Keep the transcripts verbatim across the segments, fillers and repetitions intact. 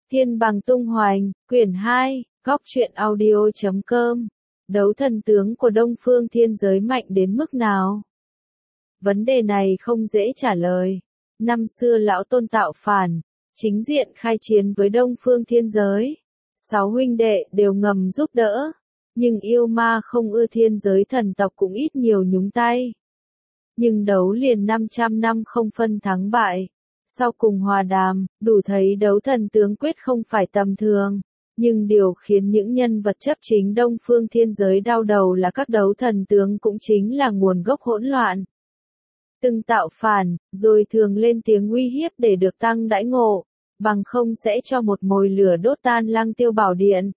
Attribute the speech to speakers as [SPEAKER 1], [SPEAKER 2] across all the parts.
[SPEAKER 1] Thiên bằng tung hoành, quyển hai, góc truyện audio chấm com. Đấu thần tướng của Đông Phương Thiên Giới mạnh đến mức nào? Vấn đề này không dễ trả lời. Năm xưa lão tôn tạo phản, chính diện khai chiến với Đông Phương Thiên Giới. Sáu huynh đệ đều ngầm giúp đỡ. Nhưng yêu ma không ưa thiên giới thần tộc cũng ít nhiều nhúng tay. Nhưng đấu liền năm trăm năm không phân thắng bại. Sau cùng hòa đàm, đủ thấy đấu thần tướng quyết không phải tầm thường. Nhưng điều khiến những nhân vật chấp chính Đông Phương Thiên Giới đau đầu là các đấu thần tướng cũng chính là nguồn gốc hỗn loạn. Từng tạo phản, rồi thường lên tiếng uy hiếp để được tăng đãi ngộ, bằng không sẽ cho một mồi lửa đốt tan Lăng Tiêu Bảo Điện.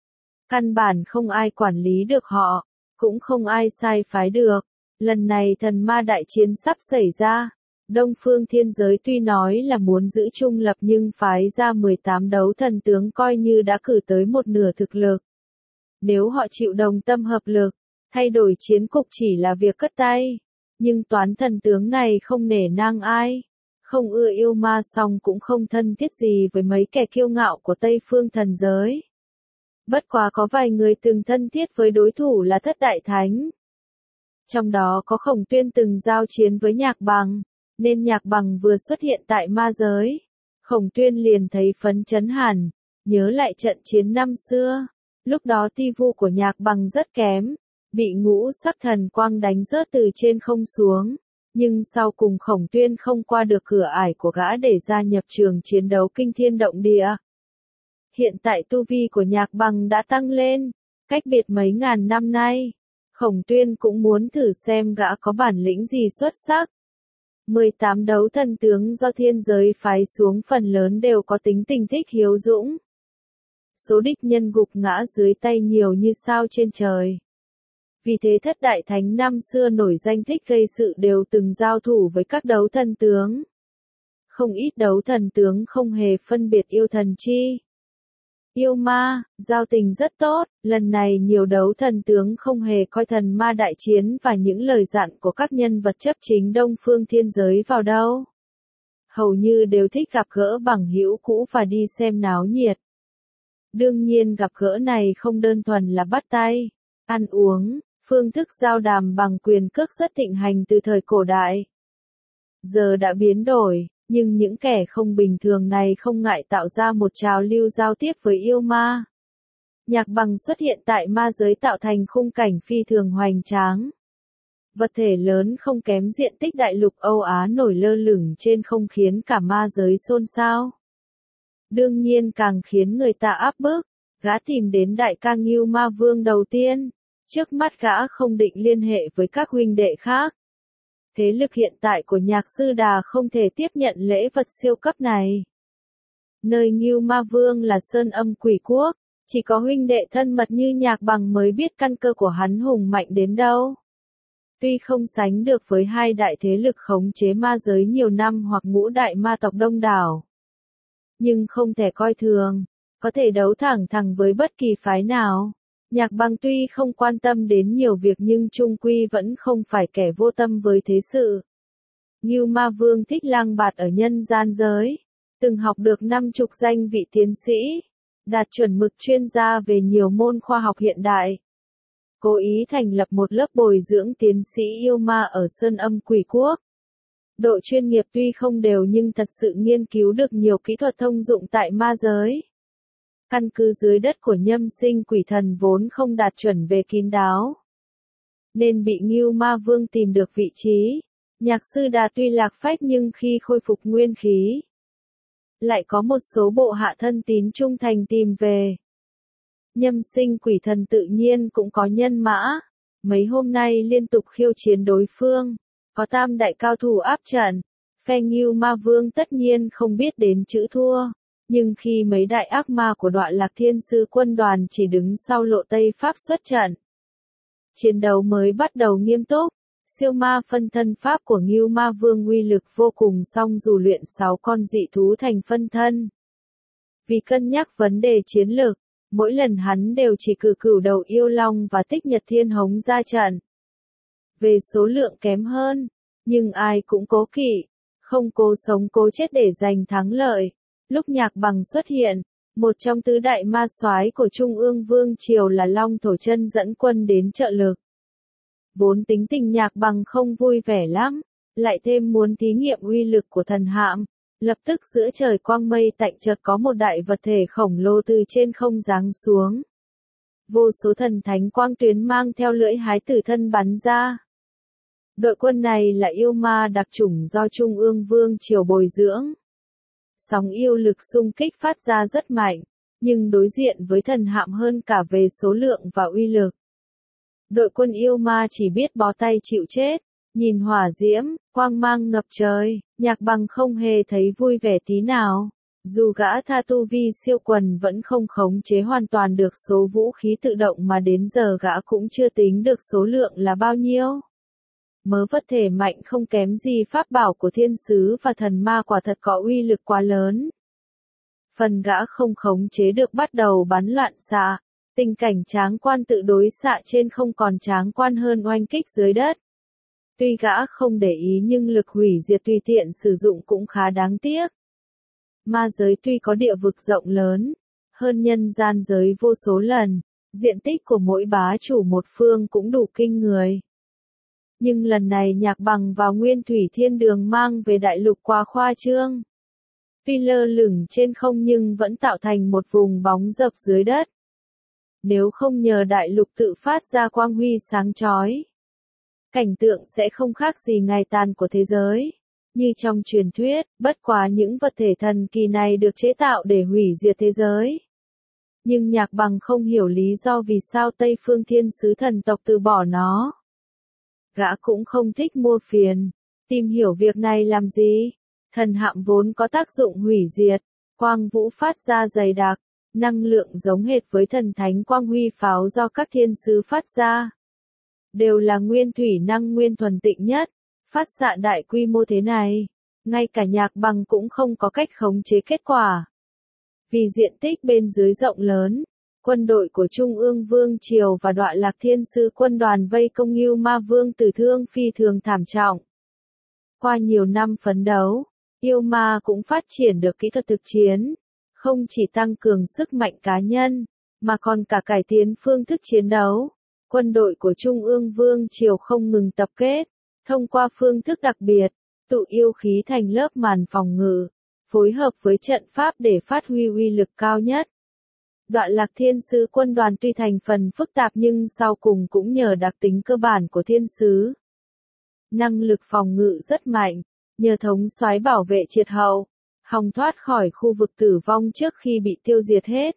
[SPEAKER 1] Căn bản không ai quản lý được họ, cũng không ai sai phái được. Lần này thần ma đại chiến sắp xảy ra. Đông Phương Thiên Giới tuy nói là muốn giữ trung lập nhưng phái ra mười tám đấu thần tướng coi như đã cử tới một nửa thực lực. Nếu họ chịu đồng tâm hợp lực, thay đổi chiến cục chỉ là việc cất tay. Nhưng toán thần tướng này không nể nang ai. Không ưa yêu ma song cũng không thân thiết gì với mấy kẻ kiêu ngạo của Tây Phương thần giới. Bất quá có vài người từng thân thiết với đối thủ là Thất Đại Thánh. Trong đó có Khổng Tuyên từng giao chiến với Nhạc Bằng. Nên Nhạc Bằng vừa xuất hiện tại ma giới. Khổng Tuyên liền thấy phấn chấn hẳn, nhớ lại trận chiến năm xưa. Lúc đó ti vu của Nhạc Bằng rất kém, bị ngũ sắc thần quang đánh rớt từ trên không xuống. Nhưng sau cùng Khổng Tuyên không qua được cửa ải của gã để gia nhập trường chiến đấu kinh thiên động địa. Hiện tại tu vi của Nhạc Bằng đã tăng lên, cách biệt mấy ngàn năm nay. Khổng Tuyên cũng muốn thử xem gã có bản lĩnh gì xuất sắc. mười tám đấu thần tướng do thiên giới phái xuống phần lớn đều có tính tình thích hiếu dũng. Số địch nhân gục ngã dưới tay nhiều như sao trên trời. Vì thế Thất Đại Thánh năm xưa nổi danh thích gây sự đều từng giao thủ với các đấu thần tướng. Không ít đấu thần tướng không hề phân biệt yêu thần chi yêu ma, giao tình rất tốt. Lần này nhiều đấu thần tướng không hề coi thần ma đại chiến và những lời dặn của các nhân vật chấp chính Đông Phương Thiên Giới vào đâu. Hầu như đều thích gặp gỡ bằng hữu cũ và đi xem náo nhiệt. Đương nhiên gặp gỡ này không đơn thuần là bắt tay, ăn uống, phương thức giao đàm bằng quyền cước rất thịnh hành từ thời cổ đại. Giờ đã biến đổi. Nhưng những kẻ không bình thường này không ngại tạo ra một trào lưu giao tiếp với yêu ma. Nhạc Bằng xuất hiện tại ma giới tạo thành khung cảnh phi thường hoành tráng. Vật thể lớn không kém diện tích đại lục Âu Á nổi lơ lửng trên không khiến cả ma giới xôn xao. Đương nhiên càng khiến người ta áp bức, gã tìm đến đại ca Ngưu Ma Vương đầu tiên. Trước mắt gã không định liên hệ với các huynh đệ khác. Thế lực hiện tại của Nhạc Sư Đà không thể tiếp nhận lễ vật siêu cấp này. Nơi Ngưu Ma Vương là Sơn Âm Quỷ Quốc, chỉ có huynh đệ thân mật như Nhạc Bằng mới biết căn cơ của hắn hùng mạnh đến đâu. Tuy không sánh được với hai đại thế lực khống chế ma giới nhiều năm hoặc ngũ đại ma tộc đông đảo. Nhưng không thể coi thường, có thể đấu thẳng thẳng với bất kỳ phái nào. Nhạc Bằng tuy không quan tâm đến nhiều việc nhưng chung quy vẫn không phải kẻ vô tâm với thế sự. Ngưu Ma Vương thích lang bạt ở nhân gian giới, từng học được năm chục danh vị tiến sĩ, đạt chuẩn mực chuyên gia về nhiều môn khoa học hiện đại. Cố ý thành lập một lớp bồi dưỡng tiến sĩ yêu ma ở Sơn Âm Quỷ Quốc. Độ chuyên nghiệp tuy không đều nhưng thật sự nghiên cứu được nhiều kỹ thuật thông dụng tại ma giới. Căn cứ dưới đất của Nhâm Sinh Quỷ Thần vốn không đạt chuẩn về kín đáo, nên bị Ngưu Ma Vương tìm được vị trí. Nhạc Sư Đà tuy lạc phách nhưng khi khôi phục nguyên khí, lại có một số bộ hạ thân tín trung thành tìm về. Nhâm Sinh Quỷ Thần tự nhiên cũng có nhân mã, mấy hôm nay liên tục khiêu chiến đối phương, có tam đại cao thủ áp trận, phe Ngưu Ma Vương tất nhiên không biết đến chữ thua. Nhưng khi mấy đại ác ma của Đoạn Lạc Thiên Sư quân đoàn chỉ đứng sau Lộ Tây Pháp xuất trận, chiến đấu mới bắt đầu nghiêm túc. Siêu ma phân thân pháp của Ngưu Ma Vương uy lực vô cùng song dù luyện sáu con dị thú thành phân thân. Vì cân nhắc vấn đề chiến lược, mỗi lần hắn đều chỉ cử cửu đầu yêu long và tích nhật thiên hống ra trận. Về số lượng kém hơn, nhưng ai cũng cố kỵ, không cố sống cố chết để giành thắng lợi. Lúc Nhạc Bằng xuất hiện, Một trong tứ đại ma soái của Trung ương Vương Triều là Long Thổ Chân dẫn quân đến trợ lực. Vốn tính tình Nhạc Bằng không vui vẻ lắm, lại thêm muốn thí nghiệm uy lực của thần hạm. Lập tức giữa trời quang mây tạnh chợt có một đại vật thể khổng lồ từ trên không giáng xuống. Vô số thần thánh quang tuyến mang theo lưỡi hái tử thân bắn ra. Đội quân này là yêu ma đặc chủng do Trung ương Vương Triều bồi dưỡng. Sóng yêu lực xung kích phát ra rất mạnh, nhưng đối diện với thần hạm hơn cả về số lượng và uy lực. Đội quân yêu ma chỉ biết bó tay chịu chết, nhìn hỏa diễm, quang mang ngập trời, Nhạc Bằng không hề thấy vui vẻ tí nào. Dù gã tha tu vi siêu quần vẫn không khống chế hoàn toàn được số vũ khí tự động mà đến giờ gã cũng chưa tính được số lượng là bao nhiêu. Mớ vật thể mạnh không kém gì pháp bảo của thiên sứ và thần ma quả thật có uy lực quá lớn. Phần gã không khống chế được bắt đầu bắn loạn xạ, tình cảnh tráng quan tự đối xạ trên không còn tráng quan hơn oanh kích dưới đất. Tuy gã không để ý nhưng lực hủy diệt tùy tiện sử dụng cũng khá đáng tiếc. Ma giới tuy có địa vực rộng lớn, hơn nhân gian giới vô số lần, diện tích của mỗi bá chủ một phương cũng đủ kinh người. Nhưng lần này Nhạc Bằng vào Nguyên Thủy Thiên Đường mang về đại lục quá khoa trương. Tuy lơ lửng trên không nhưng vẫn tạo thành một vùng bóng dập dưới đất. Nếu không nhờ đại lục tự phát ra quang huy sáng chói, cảnh tượng sẽ không khác gì ngày tàn của thế giới. Như trong truyền thuyết, bất quá những vật thể thần kỳ này được chế tạo để hủy diệt thế giới. Nhưng Nhạc Bằng không hiểu lý do vì sao Tây Phương Thiên Sứ thần tộc từ bỏ nó. Gã cũng không thích mua phiền, tìm hiểu việc này làm gì. Thần hạm vốn có tác dụng hủy diệt, quang vũ phát ra dày đặc, năng lượng giống hệt với thần thánh quang huy pháo do các thiên sứ phát ra. Đều là nguyên thủy năng nguyên thuần tịnh nhất, phát xạ đại quy mô thế này, ngay cả Nhạc Bằng cũng không có cách khống chế kết quả. Vì diện tích bên dưới rộng lớn, quân đội của Trung ương Vương Triều và Đọa Lạc Thiên Sư quân đoàn vây công Ngưu Ma Vương tử thương phi thường thảm trọng. Qua nhiều năm phấn đấu, yêu ma cũng phát triển được kỹ thuật thực chiến, không chỉ tăng cường sức mạnh cá nhân, mà còn cả cải tiến phương thức chiến đấu. Quân đội của Trung ương Vương Triều không ngừng tập kết, thông qua phương thức đặc biệt, tụ yêu khí thành lớp màn phòng ngự, phối hợp với trận pháp để phát huy uy lực cao nhất. Đọa Lạc Thiên Sứ quân đoàn tuy thành phần phức tạp nhưng sau cùng cũng nhờ đặc tính cơ bản của thiên sứ. Năng lực phòng ngự rất mạnh, nhờ thống soái bảo vệ triệt hậu, hòng thoát khỏi khu vực tử vong trước khi bị tiêu diệt hết.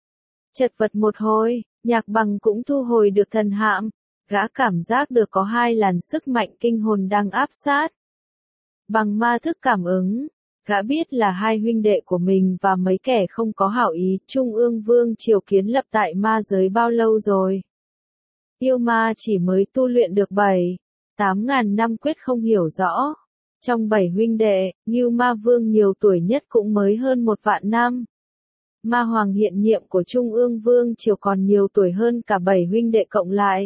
[SPEAKER 1] Chật vật một hồi, Nhạc Bằng cũng thu hồi được thần hạm, gã cảm giác được có hai làn sức mạnh kinh hồn đang áp sát. Bằng ma thức cảm ứng, gã biết là hai huynh đệ của mình và mấy kẻ không có hảo ý Trung ương Vương Triều kiến lập tại ma giới bao lâu rồi. Yêu ma chỉ mới tu luyện được bảy, tám ngàn năm quyết không hiểu rõ. Trong bảy huynh đệ, Ngưu Ma Vương nhiều tuổi nhất cũng mới hơn một vạn năm. Ma Hoàng hiện nhiệm của Trung ương Vương Triều còn nhiều tuổi hơn cả bảy huynh đệ cộng lại.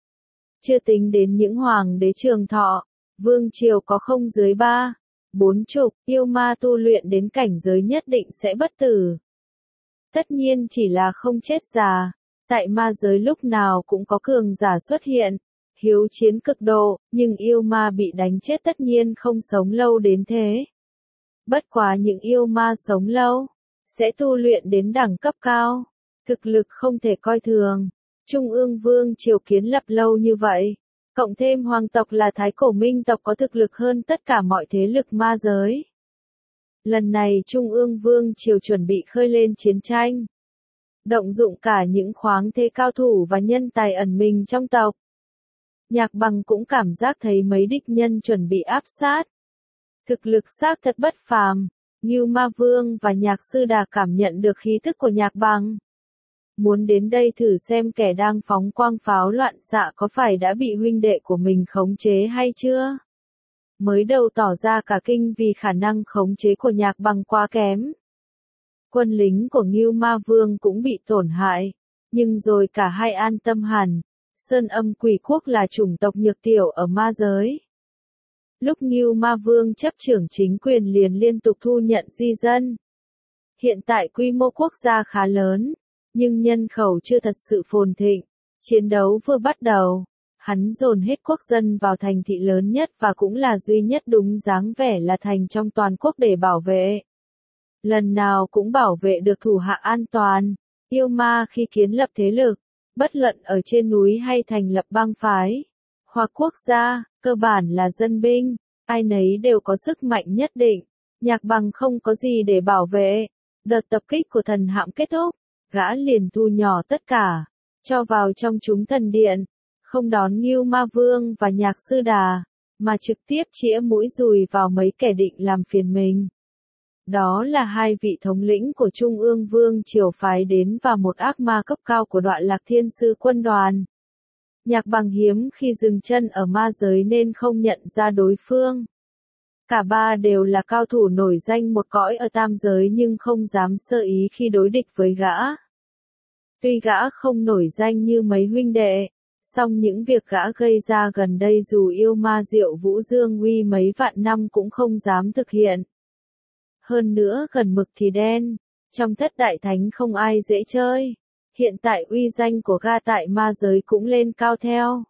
[SPEAKER 1] Chưa tính đến những hoàng đế trường thọ, Vương Triều có không dưới ba, bốn chục, yêu ma tu luyện đến cảnh giới nhất định sẽ bất tử. Tất nhiên chỉ là không chết già, tại ma giới lúc nào cũng có cường giả xuất hiện, hiếu chiến cực độ, nhưng yêu ma bị đánh chết tất nhiên không sống lâu đến thế. Bất quá những yêu ma sống lâu, sẽ tu luyện đến đẳng cấp cao, thực lực không thể coi thường. Trung ương Vương Triều kiến lập lâu như vậy, cộng thêm hoàng tộc là Thái Cổ Minh tộc có thực lực hơn tất cả mọi thế lực ma giới. Lần này Trung ương Vương Triều chuẩn bị khơi lên chiến tranh, động dụng cả những khoáng thế cao thủ và nhân tài ẩn mình trong tộc. Nhạc Bằng cũng cảm giác thấy mấy địch nhân chuẩn bị áp sát. Thực lực xác thật bất phàm, Ngưu Ma Vương và Nhạc Sư Đà cảm nhận được khí tức của Nhạc Bằng. Muốn đến đây thử xem kẻ đang phóng quang pháo loạn xạ có phải đã bị huynh đệ của mình khống chế hay chưa. Mới đầu tỏ ra cả kinh vì khả năng khống chế của Nhạc Bằng quá kém. Quân lính của Ngưu Ma Vương cũng bị tổn hại, nhưng rồi cả hai an tâm hẳn. Sơn Âm Quỷ Quốc là chủng tộc nhược tiểu ở ma giới. Lúc Ngưu Ma Vương chấp trưởng chính quyền liền liên tục thu nhận di dân. Hiện tại quy mô quốc gia khá lớn, nhưng nhân khẩu chưa thật sự phồn thịnh. Chiến đấu vừa bắt đầu, hắn dồn hết quốc dân vào thành thị lớn nhất và cũng là duy nhất đúng dáng vẻ là thành trong toàn quốc để bảo vệ. Lần nào cũng bảo vệ được thủ hạ an toàn. Yêu ma khi kiến lập thế lực, bất luận ở trên núi hay thành lập bang phái, hoặc quốc gia, cơ bản là dân binh, ai nấy đều có sức mạnh nhất định. Nhạc Bằng không có gì để bảo vệ. Đợt tập kích của thần hạm kết thúc, gã liền thu nhỏ tất cả, cho vào trong chúng thần điện, không đón Ngưu Ma Vương và Nhạc Sư Đà, mà trực tiếp chĩa mũi dùi vào mấy kẻ định làm phiền mình. Đó là hai vị thống lĩnh của Trung ương Vương triều phái đến và một ác ma cấp cao của Đoạn Lạc Thiên Sư quân đoàn. Nhạc Bằng hiếm khi dừng chân ở ma giới nên không nhận ra đối phương. Cả ba đều là cao thủ nổi danh một cõi ở tam giới nhưng không dám sơ ý khi đối địch với gã. Tuy gã không nổi danh như mấy huynh đệ, song những việc gã gây ra gần đây dù yêu ma Diệu Vũ Dương uy mấy vạn năm cũng không dám thực hiện. Hơn nữa gần mực thì đen, trong thất đại thánh không ai dễ chơi. Hiện tại uy danh của gã tại ma giới cũng lên cao theo.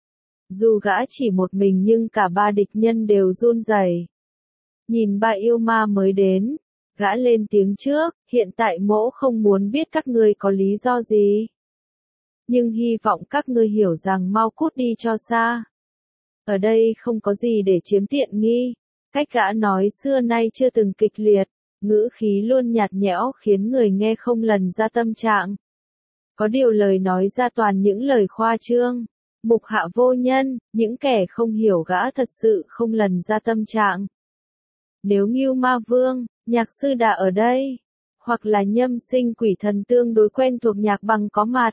[SPEAKER 1] Dù gã chỉ một mình nhưng cả ba địch nhân đều run rẩy. Nhìn ba yêu ma mới đến, gã lên tiếng trước, hiện tại mỗ không muốn biết các ngươi có lý do gì. Nhưng hy vọng các ngươi hiểu rằng mau cút đi cho xa. Ở đây không có gì để chiếm tiện nghi. Cách gã nói xưa nay chưa từng kịch liệt, ngữ khí luôn nhạt nhẽo khiến người nghe không lần ra tâm trạng. Có điều lời nói ra toàn những lời khoa trương, mục hạ vô nhân, những kẻ không hiểu gã thật sự không lần ra tâm trạng. Nếu Ngưu Ma Vương, Nhạc Sư Đà ở đây, hoặc là Nhâm Sinh Quỷ Thần tương đối quen thuộc Nhạc Bằng có mặt,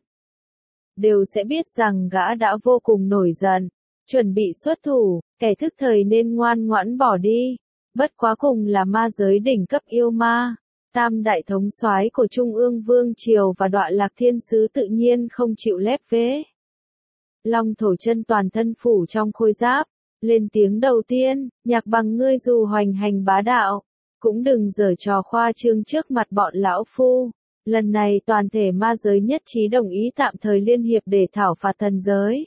[SPEAKER 1] đều sẽ biết rằng gã đã vô cùng nổi giận, chuẩn bị xuất thủ, kẻ thức thời nên ngoan ngoãn bỏ đi. Bất quá cùng là ma giới đỉnh cấp yêu ma, tam đại thống soái của Trung ương Vương triều và Đoạn Lạc Thiên Sứ tự nhiên không chịu lép vế. Long Thổ Chân toàn thân phủ trong khôi giáp, lên tiếng đầu tiên, Nhạc Bằng ngươi dù hoành hành bá đạo, cũng đừng giở trò khoa trương trước mặt bọn lão phu. Lần này toàn thể ma giới nhất trí đồng ý tạm thời liên hiệp để thảo phạt thần giới.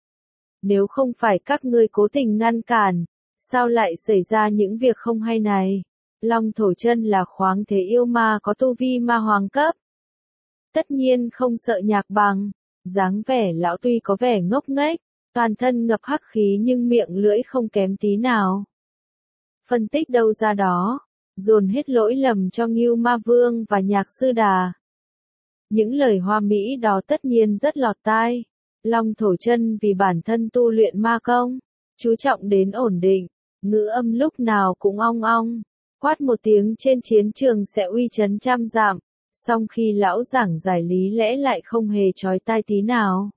[SPEAKER 1] Nếu không phải các ngươi cố tình ngăn cản, sao lại xảy ra những việc không hay này? Long Thổ Chân là khoáng thế yêu ma có tu vi ma hoàng cấp. Tất nhiên không sợ Nhạc Bằng, dáng vẻ lão tuy có vẻ ngốc nghếch, toàn thân ngập hắc khí nhưng miệng lưỡi không kém tí nào. Phân tích đâu ra đó, dồn hết lỗi lầm cho Ngưu Ma Vương và Nhạc Sư Đà. Những lời hoa mỹ đó tất nhiên rất lọt tai. Long Thổ Chân vì bản thân tu luyện ma công, chú trọng đến ổn định, ngữ âm lúc nào cũng ong ong, quát một tiếng trên chiến trường sẽ uy chấn trăm dặm, song khi lão giảng giải lý lẽ lại không hề chói tai tí nào.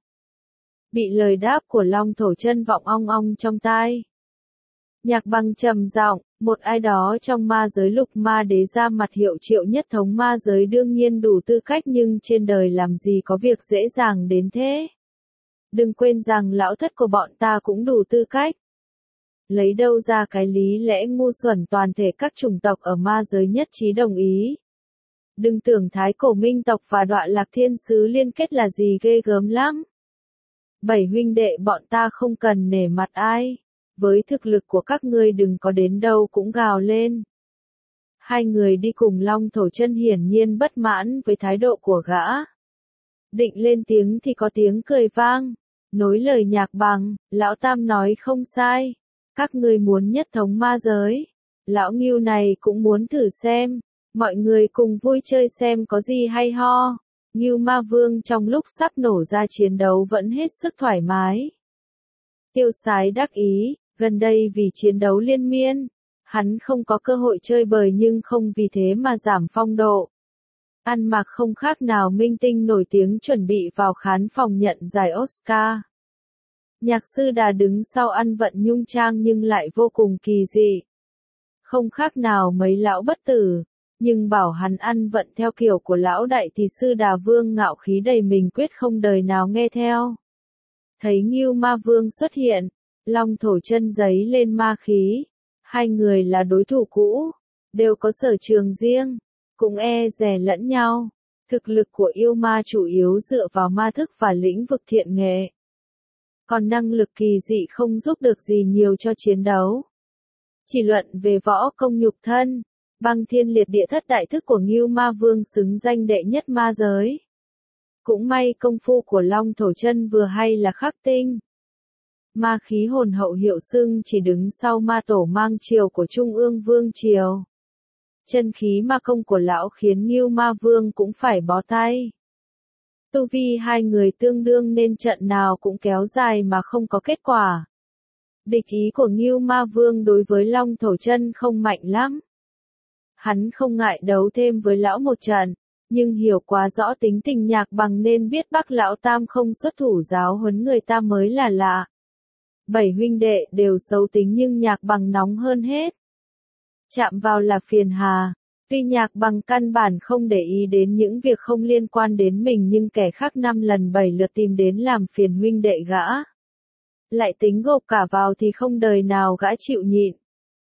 [SPEAKER 1] Bị lời đáp của Long Thổ Chân vọng ong ong trong tai. Nhạc Bằng trầm giọng, một ai đó trong ma giới Lục Ma Đế ra mặt hiệu triệu nhất thống ma giới đương nhiên đủ tư cách nhưng trên đời làm gì có việc dễ dàng đến thế. Đừng quên rằng lão thất của bọn ta cũng đủ tư cách. Lấy đâu ra cái lý lẽ ngu xuẩn toàn thể các chủng tộc ở ma giới nhất trí đồng ý. Đừng tưởng Thái Cổ Minh tộc và Đoạn Lạc Thiên Sứ liên kết là gì ghê gớm lắm. Bảy huynh đệ bọn ta không cần nể mặt ai. Với thực lực của các ngươi đừng có đến đâu cũng gào lên. Hai người đi cùng Long Thổ Chân hiển nhiên bất mãn với thái độ của gã. Định lên tiếng thì có tiếng cười vang. Nối lời Nhạc Bằng, lão tam nói không sai. Các ngươi muốn nhất thống ma giới. Lão Ngưu này cũng muốn thử xem. Mọi người cùng vui chơi xem có gì hay ho. Ngưu Ma Vương trong lúc sắp nổ ra chiến đấu vẫn hết sức thoải mái. Tiêu Sái đắc ý, gần đây vì chiến đấu liên miên, hắn không có cơ hội chơi bời nhưng không vì thế mà giảm phong độ. Ăn mặc không khác nào minh tinh nổi tiếng chuẩn bị vào khán phòng nhận giải Oscar. Nhạc Sư Đà đứng sau ăn vận nhung trang nhưng lại vô cùng kỳ dị. Không khác nào mấy lão bất tử, nhưng bảo hắn ăn vận theo kiểu của lão đại thì Sư Đà Vương ngạo khí đầy mình quyết không đời nào nghe theo. Thấy Ngưu Ma Vương xuất hiện, Long Thổ Chân giấy lên ma khí. Hai người là đối thủ cũ, đều có sở trường riêng, cũng e dè lẫn nhau. Thực lực của yêu ma chủ yếu dựa vào ma thức và lĩnh vực thiện nghệ. Còn năng lực kỳ dị không giúp được gì nhiều cho chiến đấu. Chỉ luận về võ công nhục thân, Băng Thiên Liệt Địa Thất đại thức của Ngưu Ma Vương xứng danh đệ nhất ma giới. Cũng may công phu của Long Thổ Chân vừa hay là khắc tinh. Ma khí hồn hậu hiệu xưng chỉ đứng sau ma tổ mang triều của Trung ương Vương Triều. Chân khí ma công của lão khiến Ngưu Ma Vương cũng phải bó tay. Tu vi hai người tương đương nên trận nào cũng kéo dài mà không có kết quả. Địch ý của Ngưu Ma Vương đối với Long Thổ Chân không mạnh lắm. Hắn không ngại đấu thêm với lão một trận, nhưng hiểu quá rõ tính tình Nhạc Bằng nên biết Bắc lão tam không xuất thủ giáo huấn người ta mới là lạ. Bảy huynh đệ đều xấu tính nhưng Nhạc Bằng nóng hơn hết. Chạm vào là phiền hà. Tuy Nhạc Bằng căn bản không để ý đến những việc không liên quan đến mình nhưng kẻ khác năm lần bảy lượt tìm đến làm phiền huynh đệ gã. Lại tính gộp cả vào thì không đời nào gã chịu nhịn.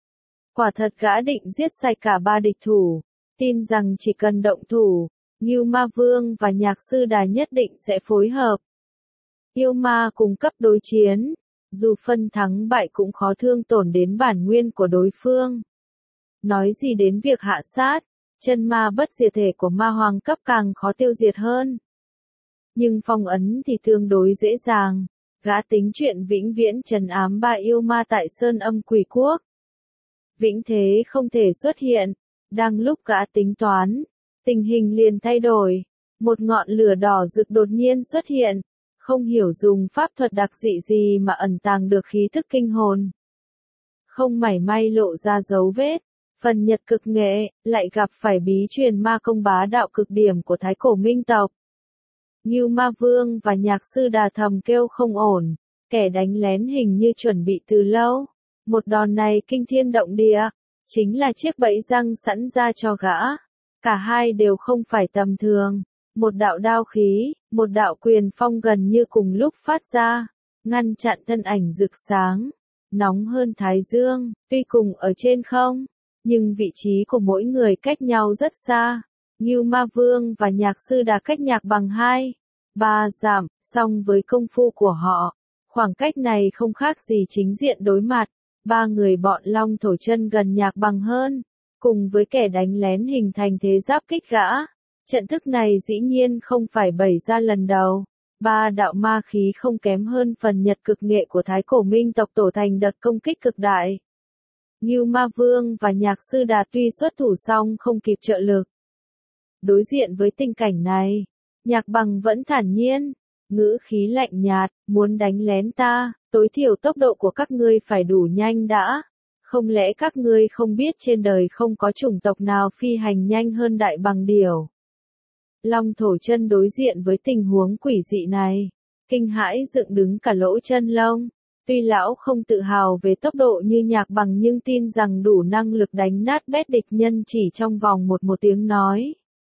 [SPEAKER 1] Quả thật gã định giết sạch cả ba địch thủ, tin rằng chỉ cần động thủ, Ngưu Ma Vương và Nhạc Sư Đà nhất định sẽ phối hợp. Yêu ma cùng cấp đối chiến, dù phân thắng bại cũng khó thương tổn đến bản nguyên của đối phương. Nói gì đến việc hạ sát, chân ma bất diệt thể của ma hoàng cấp càng khó tiêu diệt hơn. Nhưng phong ấn thì tương đối dễ dàng, gã tính chuyện vĩnh viễn trấn ám ba yêu ma tại Sơn Âm Quỷ Quốc. Vĩnh thế không thể xuất hiện, đang lúc gã tính toán, tình hình liền thay đổi, một ngọn lửa đỏ rực đột nhiên xuất hiện, không hiểu dùng pháp thuật đặc dị gì mà ẩn tàng được khí thức kinh hồn. Không mảy may lộ ra dấu vết. Phần nhật cực nghệ, lại gặp phải bí truyền ma công bá đạo cực điểm của Thái Cổ Minh tộc. Ngưu Ma Vương và Nhạc Sư Đà thầm kêu không ổn, kẻ đánh lén hình như chuẩn bị từ lâu. Một đòn này kinh thiên động địa, chính là chiếc bẫy răng sẵn ra cho gã. Cả hai đều không phải tầm thường, một đạo đao khí, một đạo quyền phong gần như cùng lúc phát ra, ngăn chặn thân ảnh rực sáng, nóng hơn thái dương, tuy cùng ở trên không. Nhưng vị trí của mỗi người cách nhau rất xa. Ngưu Ma Vương và Nhạc Sư Đà cách Nhạc Bằng hai, ba dặm, song với công phu của họ, khoảng cách này không khác gì chính diện đối mặt. Ba người bọn Long Thổ Chân gần Nhạc Bằng hơn, cùng với kẻ đánh lén hình thành thế giáp kích gã. Trận thức này dĩ nhiên không phải bày ra lần đầu. Ba đạo ma khí không kém hơn phần nhật cực nghệ của Thái Cổ Minh tộc tổ thành đợt công kích cực đại. Ngưu Ma Vương và Nhạc Sư Đà tuy xuất thủ xong không kịp trợ lực. Đối diện với tình cảnh này, Nhạc Bằng vẫn thản nhiên, ngữ khí lạnh nhạt, muốn đánh lén ta, tối thiểu tốc độ của các ngươi phải đủ nhanh đã. Không lẽ các ngươi không biết trên đời không có chủng tộc nào phi hành nhanh hơn Đại Bằng Điểu? Long Thổ Chân đối diện với tình huống quỷ dị này, kinh hãi dựng đứng cả lỗ chân lông. Tuy lão không tự hào về tốc độ như Nhạc Bằng nhưng tin rằng đủ năng lực đánh nát bét địch nhân chỉ trong vòng một một tiếng nói.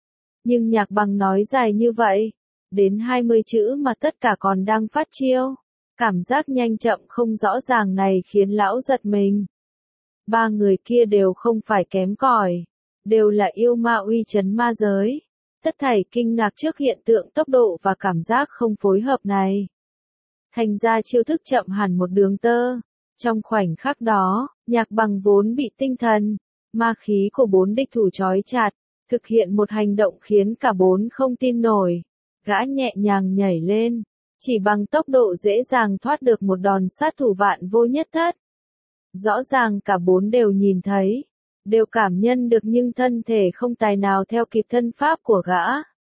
[SPEAKER 1] Nhưng Nhạc Bằng nói dài như vậy, đến hai mươi chữ mà tất cả còn đang phát chiêu. Cảm giác nhanh chậm không rõ ràng này khiến lão giật mình. Ba người kia đều không phải kém cỏi, đều là yêu ma uy chấn ma giới. Tất thảy kinh ngạc trước hiện tượng tốc độ và cảm giác không phối hợp này. Thành ra chiêu thức chậm hẳn một đường tơ. Trong khoảnh khắc đó, Nhạc Bằng vốn bị tinh thần, ma khí của bốn địch thủ trói chặt, thực hiện một hành động khiến cả bốn không tin nổi. Gã nhẹ nhàng nhảy lên, chỉ bằng tốc độ dễ dàng thoát được một đòn sát thủ vạn vô nhất thất. Rõ ràng cả bốn đều nhìn thấy, đều cảm nhận được nhưng thân thể không tài nào theo kịp thân pháp của gã.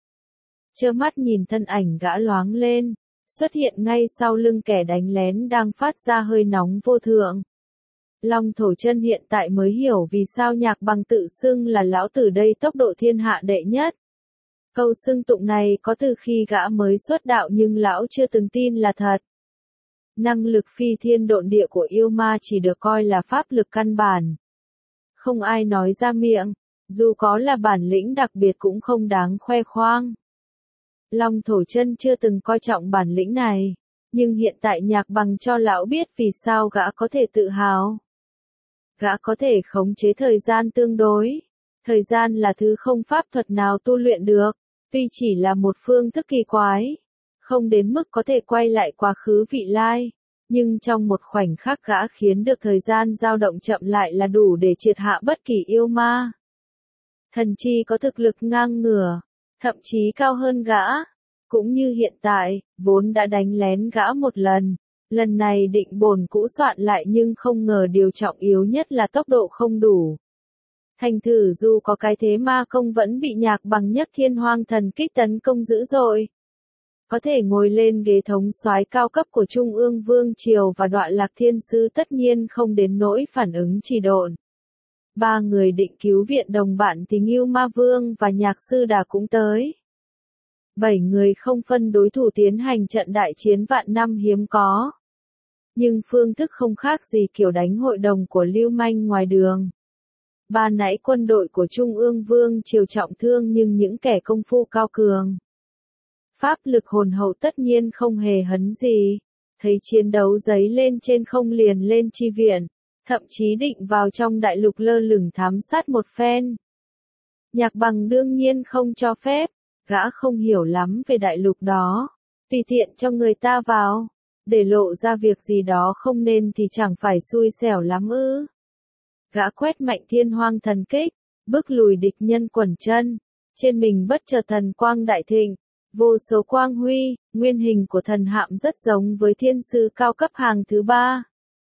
[SPEAKER 1] Trơ mắt nhìn thân ảnh gã loáng lên, xuất hiện ngay sau lưng kẻ đánh lén đang phát ra hơi nóng vô thượng. Long Thổ Chân hiện tại mới hiểu vì sao Nhạc Bằng tự xưng là lão tử đây tốc độ thiên hạ đệ nhất. Câu xưng tụng này có từ khi gã mới xuất đạo nhưng lão chưa từng tin là thật. Năng lực phi thiên độn địa của yêu ma chỉ được coi là pháp lực căn bản. Không ai nói ra miệng, dù có là bản lĩnh đặc biệt cũng không đáng khoe khoang. Long Thổ Chân chưa từng coi trọng bản lĩnh này, nhưng hiện tại Nhạc Bằng cho lão biết vì sao gã có thể tự hào. Gã có thể khống chế thời gian tương đối. Thời gian là thứ không pháp thuật nào tu luyện được, tuy chỉ là một phương thức kỳ quái, không đến mức có thể quay lại quá khứ vị lai, nhưng trong một khoảnh khắc gã khiến được thời gian dao động chậm lại là đủ để triệt hạ bất kỳ yêu ma. Thần chi có thực lực ngang ngửa, thậm chí cao hơn gã, cũng như hiện tại, vốn đã đánh lén gã một lần, lần này định bồn cũ soạn lại nhưng không ngờ điều trọng yếu nhất là tốc độ không đủ. Thành thử dù có cái thế ma công vẫn bị Nhạc Bằng nhất thiên hoang thần kích tấn công dữ dội. Có thể ngồi lên ghế thống soái cao cấp của Trung ương Vương Triều và Đoạn Lạc Thiên Sư tất nhiên không đến nỗi phản ứng trì độn. Ba người định cứu viện đồng bạn thì Ngưu Ma Vương và Nhạc Sư Đà cũng tới. Bảy người không phân đối thủ tiến hành trận đại chiến vạn năm hiếm có. Nhưng phương thức không khác gì kiểu đánh hội đồng của lưu manh ngoài đường. Ba nãy quân đội của Trung ương Vương Triều trọng thương nhưng những kẻ công phu cao cường. Pháp lực hồn hậu tất nhiên không hề hấn gì, thấy chiến đấu dấy lên trên không liền lên chi viện, thậm chí định vào trong đại lục lơ lửng thám sát một phen. Nhạc Bằng đương nhiên không cho phép, gã không hiểu lắm về đại lục đó, tùy tiện cho người ta vào, để lộ ra việc gì đó không nên thì chẳng phải xui xẻo lắm ư. Gã quét mạnh thiên hoang thần kích, bước lùi địch nhân quẩn chân, trên mình bất chợt thần quang đại thịnh. Vô số quang huy, nguyên hình của thần hạm rất giống với thiên sứ cao cấp hàng thứ ba.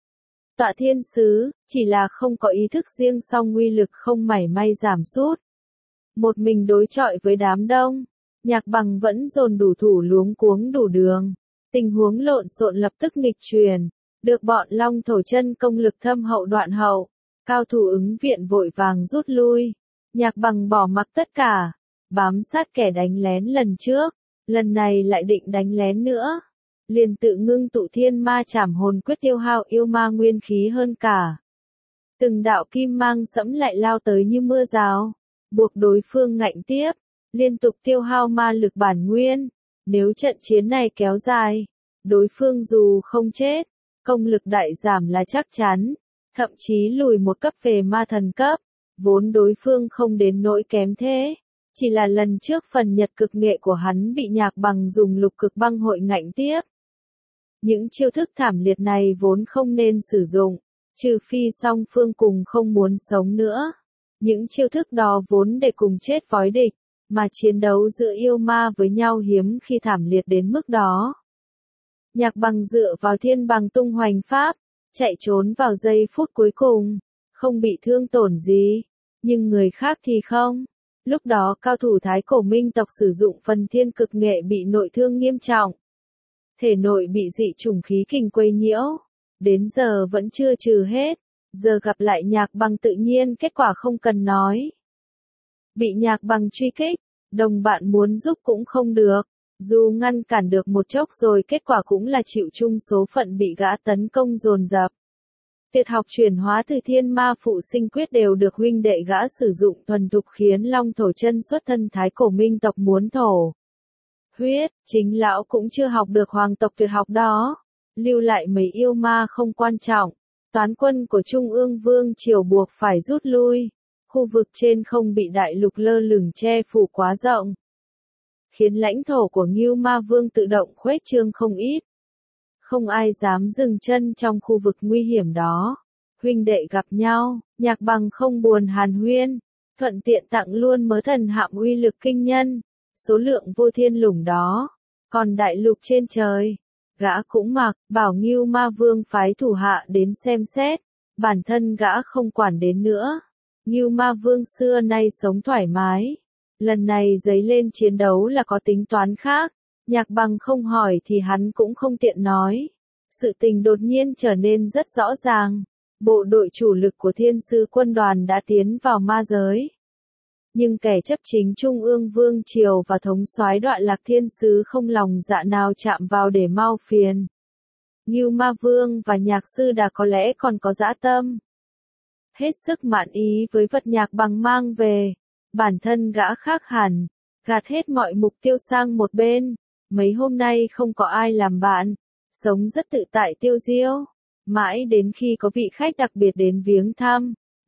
[SPEAKER 1] Tọa thiên sứ, chỉ là không có ý thức riêng song uy lực không mảy may giảm sút. Một mình đối chọi với đám đông, Nhạc Bằng vẫn dồn đủ thủ luống cuống đủ đường. Tình huống lộn xộn lập tức nghịch truyền, được bọn Long Thổ Chân công lực thâm hậu đoạn hậu, cao thủ ứng viện vội vàng rút lui. Nhạc Bằng bỏ mặc tất cả, bám sát kẻ đánh lén lần trước. Lần này lại định đánh lén nữa, liền tự ngưng tụ thiên ma trảm hồn quyết tiêu hao yêu ma nguyên khí hơn cả. Từng đạo kim mang sẫm lại lao tới như mưa rào, buộc đối phương ngạnh tiếp, liên tục tiêu hao ma lực bản nguyên. Nếu trận chiến này kéo dài, đối phương dù không chết, công lực đại giảm là chắc chắn, thậm chí lùi một cấp về ma thần cấp, vốn đối phương không đến nỗi kém thế. Chỉ là lần trước phần nhật cực nghệ của hắn bị Nhạc Bằng dùng lục cực băng hội ngạnh tiếp. Những chiêu thức thảm liệt này vốn không nên sử dụng, trừ phi song phương cùng không muốn sống nữa. Những chiêu thức đó vốn để cùng chết vói địch, mà chiến đấu giữa yêu ma với nhau hiếm khi thảm liệt đến mức đó. Nhạc Bằng dựa vào thiên bằng tung hoành pháp, chạy trốn vào giây phút cuối cùng, không bị thương tổn gì, nhưng người khác thì không. Lúc đó cao thủ Thái Cổ Minh tộc sử dụng phần thiên cực nghệ bị nội thương nghiêm trọng. Thể nội bị dị chủng khí kình quấy nhiễu, đến giờ vẫn chưa trừ hết, giờ gặp lại Nhạc Bằng tự nhiên kết quả không cần nói. Bị Nhạc Bằng truy kích, đồng bạn muốn giúp cũng không được, dù ngăn cản được một chốc rồi kết quả cũng là chịu chung số phận bị gã tấn công dồn dập. Tuyệt học chuyển hóa từ thiên ma phụ sinh quyết đều được huynh đệ gã sử dụng thuần thục khiến Long Thổ Chân xuất thân Thái Cổ Minh tộc muốn thổ huyết, chính lão cũng chưa học được hoàng tộc tuyệt học đó, lưu lại mấy yêu ma không quan trọng. Toán quân của Trung ương Vương Triều buộc phải rút lui, khu vực trên không bị đại lục lơ lửng che phủ quá rộng, khiến lãnh thổ của Ngưu Ma Vương tự động khuếch trương không ít. Không ai dám dừng chân trong khu vực nguy hiểm đó. Huynh đệ gặp nhau, Nhạc Bằng không buồn hàn huyên, thuận tiện tặng luôn mớ thần hạm uy lực kinh nhân, số lượng vô thiên lủng đó. Còn đại lục trên trời, gã cũng mặc, bảo Ngưu Ma Vương phái thủ hạ đến xem xét, bản thân gã không quản đến nữa. Ngưu Ma Vương xưa nay sống thoải mái, lần này dấy lên chiến đấu là có tính toán khác. Nhạc Bằng không hỏi thì hắn cũng không tiện nói. Sự tình đột nhiên trở nên rất rõ ràng. Bộ đội chủ lực của thiên sư quân đoàn đã tiến vào ma giới. Nhưng kẻ chấp chính Trung ương Vương Triều và thống soái Đoạn Lạc Thiên Sứ không lòng dạ nào chạm vào để mau phiền. Ngưu Ma Vương và Nhạc Sư Đà có lẽ còn có dã tâm. Hết sức mạn ý với vật Nhạc Bằng mang về. Bản thân gã khác hẳn, gạt hết mọi mục tiêu sang một bên. Mấy hôm nay không có ai làm bạn, sống rất tự tại tiêu diêu, mãi đến khi có vị khách đặc biệt đến viếng thăm,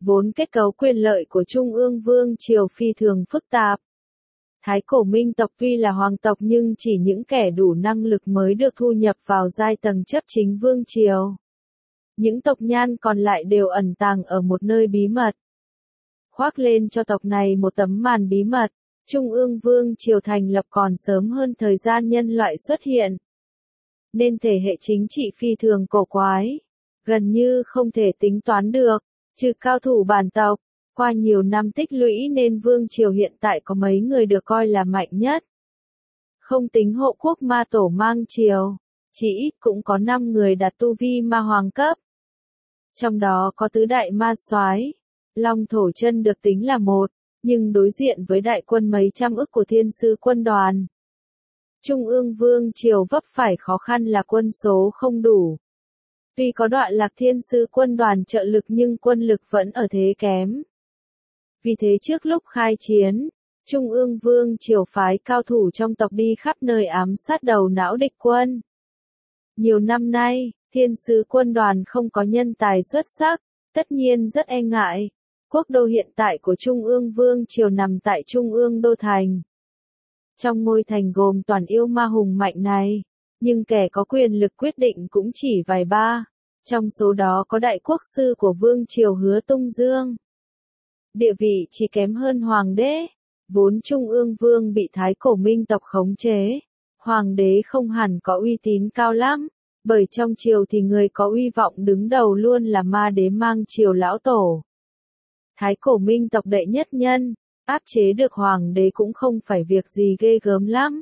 [SPEAKER 1] Vốn kết cấu quyền lợi của Trung ương Vương triều phi thường phức tạp. Thái cổ Minh tộc tuy là hoàng tộc nhưng chỉ những kẻ đủ năng lực mới được thu nhập vào giai tầng chấp chính vương triều. Những tộc nhan còn lại đều ẩn tàng ở một nơi bí mật. Khoác lên cho tộc này một tấm màn bí mật, Trung ương Vương triều thành lập còn sớm hơn thời gian nhân loại xuất hiện. Nên thể hệ chính trị phi thường cổ quái, gần như không thể tính toán được, trừ cao thủ bản tộc. Qua nhiều năm tích lũy nên vương triều hiện tại có mấy người được coi là mạnh nhất. Không tính hộ quốc ma tổ mang triều, chỉ ít cũng có năm người đạt tu vi ma hoàng cấp. Trong đó có tứ đại ma soái, Long Thổ Chân được tính là một, nhưng đối diện với đại quân mấy trăm ức của thiên sư quân đoàn, Trung ương Vương triều vấp phải khó khăn là quân số không đủ. Tuy có Đoạn Lạc thiên sư quân đoàn trợ lực nhưng quân lực vẫn ở thế kém. Vì thế trước lúc khai chiến, Trung ương Vương triều phái cao thủ trong tộc đi khắp nơi ám sát đầu não địch quân. Nhiều năm nay, thiên sứ quân đoàn không có nhân tài xuất sắc, tất nhiên rất e ngại. Quốc đô hiện tại của Trung ương Vương triều nằm tại Trung ương Đô Thành. Trong ngôi thành gồm toàn yêu ma hùng mạnh này, nhưng kẻ có quyền lực quyết định cũng chỉ vài ba. Trong số đó có đại quốc sư của Vương triều Hứa Tung Dương. Địa vị chỉ kém hơn hoàng đế, vốn Trung ương Vương bị Thái cổ Minh tộc khống chế. Hoàng đế không hẳn có uy tín cao lắm, bởi trong triều thì người có uy vọng đứng đầu luôn là ma đế mang triều lão tổ. Thái cổ Minh tộc đệ nhất nhân, áp chế được hoàng đế cũng không phải việc gì ghê gớm lắm.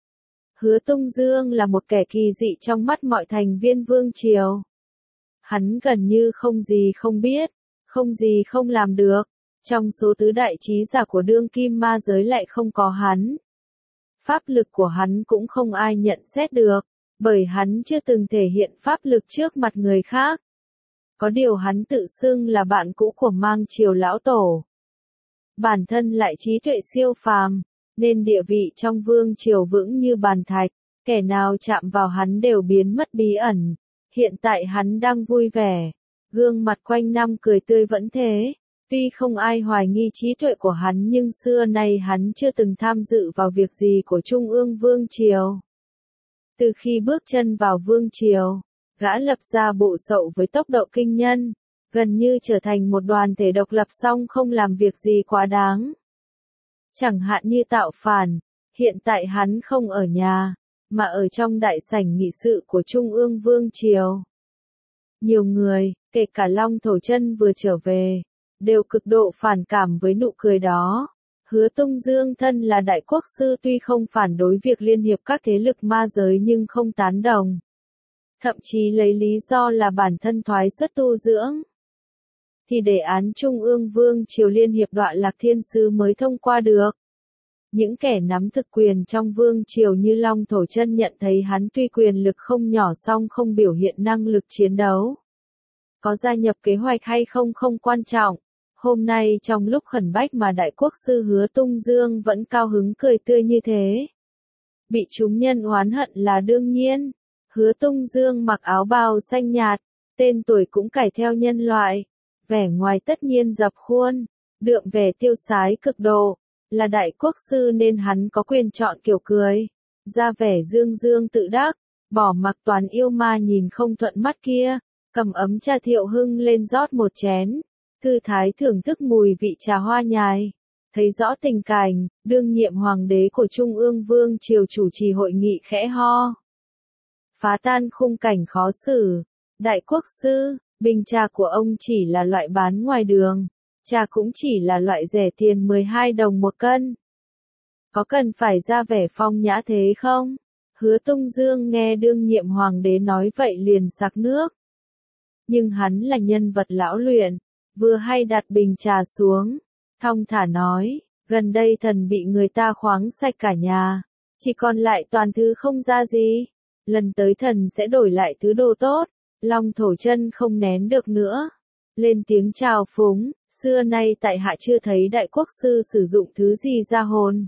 [SPEAKER 1] Hứa Tung Dương là một kẻ kỳ dị trong mắt mọi thành viên vương triều. Hắn gần như không gì không biết, không gì không làm được. Trong số tứ đại trí giả của đương kim ma giới lại không có hắn. Pháp lực của hắn cũng không ai nhận xét được, bởi hắn chưa từng thể hiện pháp lực trước mặt người khác. Có điều hắn tự xưng là bạn cũ của mang triều lão tổ. Bản thân lại trí tuệ siêu phàm, nên địa vị trong vương triều vững như bàn thạch, kẻ nào chạm vào hắn đều biến mất bí ẩn. Hiện tại hắn đang vui vẻ, gương mặt quanh năm cười tươi vẫn thế. Tuy không ai hoài nghi trí tuệ của hắn nhưng xưa nay hắn chưa từng tham dự vào việc gì của Trung ương Vương triều. Từ khi bước chân vào Vương triều, gã lập ra bộ sậu với tốc độ kinh nhân, gần như trở thành một đoàn thể độc lập song không làm việc gì quá đáng. Chẳng hạn như tạo phản, hiện tại hắn không ở nhà, mà ở trong đại sảnh nghị sự của Trung ương Vương triều. Nhiều người, kể cả Long Thổ Chân vừa trở về, đều cực độ phản cảm với nụ cười đó. Hứa Tung Dương thân là đại quốc sư tuy không phản đối việc liên hiệp các thế lực ma giới nhưng không tán đồng. Thậm chí lấy lý do là bản thân thoái xuất tu dưỡng. Thì đề án Trung ương Vương triều liên hiệp Đoạn Lạc thiên sư mới thông qua được. Những kẻ nắm thực quyền trong vương triều như Long Thổ Chân nhận thấy hắn tuy quyền lực không nhỏ song không biểu hiện năng lực chiến đấu. Có gia nhập kế hoạch hay không không quan trọng. Hôm nay trong lúc khẩn bách mà đại quốc sư Hứa Tung Dương vẫn cao hứng cười tươi như thế. Bị chúng nhân oán hận là đương nhiên. Hứa Tung Dương mặc áo bào xanh nhạt, tên tuổi cũng cải theo nhân loại. Vẻ ngoài tất nhiên dập khuôn, đượm vẻ tiêu sái cực độ. Là đại quốc sư nên hắn có quyền chọn kiểu cười. Ra vẻ dương dương tự đắc, bỏ mặc toàn yêu ma nhìn không thuận mắt kia. Cầm ấm trà Thiệu Hưng lên rót một chén. Thư thái thưởng thức mùi vị trà hoa nhài. Thấy rõ tình cảnh, đương nhiệm hoàng đế của Trung ương Vương triều chủ trì hội nghị khẽ ho. Phá tan khung cảnh khó xử. Đại quốc sư, bình trà của ông chỉ là loại bán ngoài đường. Trà cũng chỉ là loại rẻ tiền mười hai đồng một cân. Có cần phải ra vẻ phong nhã thế không? Hứa Tung Dương nghe đương nhiệm hoàng đế nói vậy liền sặc nước. Nhưng hắn là nhân vật lão luyện, vừa hay đặt bình trà xuống, thong thả nói, gần đây thần bị người ta khoáng sạch cả nhà, chỉ còn lại toàn thứ không ra gì, lần tới thần sẽ đổi lại thứ đồ tốt. Long Thổ Chân không nén được nữa, lên tiếng chào phúng, xưa nay tại hạ chưa thấy đại quốc sư sử dụng thứ gì ra hồn.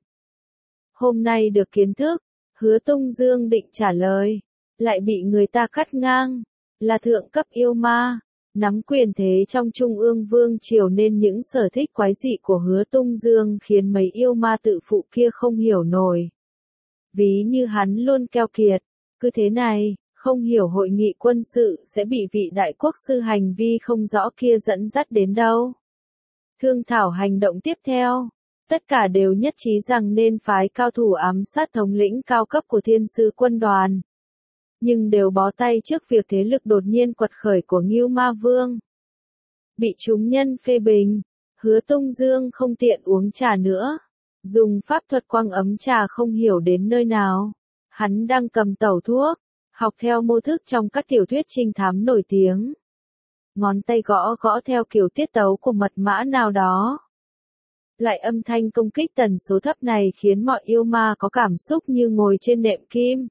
[SPEAKER 1] Hôm nay được kiến thức, Hứa Tung Dương định trả lời, lại bị người ta cắt ngang, là thượng cấp yêu ma, Nắm quyền thế trong Trung ương Vương Triều nên những sở thích quái dị của Hứa Tung Dương khiến mấy yêu ma tự phụ kia không hiểu nổi. Ví như hắn luôn keo kiệt, cứ thế này, không hiểu hội nghị quân sự sẽ bị vị đại quốc sư hành vi không rõ kia dẫn dắt đến đâu. Thương thảo hành động tiếp theo, tất cả đều nhất trí rằng nên phái cao thủ ám sát thống lĩnh cao cấp của thiên sư quân đoàn. Nhưng đều bó tay trước việc thế lực đột nhiên quật khởi của Ngưu Ma Vương. Bị chúng nhân phê bình, Hứa Tung Dương không tiện uống trà nữa. Dùng pháp thuật quăng ấm trà không hiểu đến nơi nào. Hắn đang cầm tẩu thuốc, học theo mô thức trong các tiểu thuyết trinh thám nổi tiếng. Ngón tay gõ gõ theo kiểu tiết tấu của mật mã nào đó. Lại âm thanh công kích tần số thấp này khiến mọi yêu ma có cảm xúc như ngồi trên nệm kim.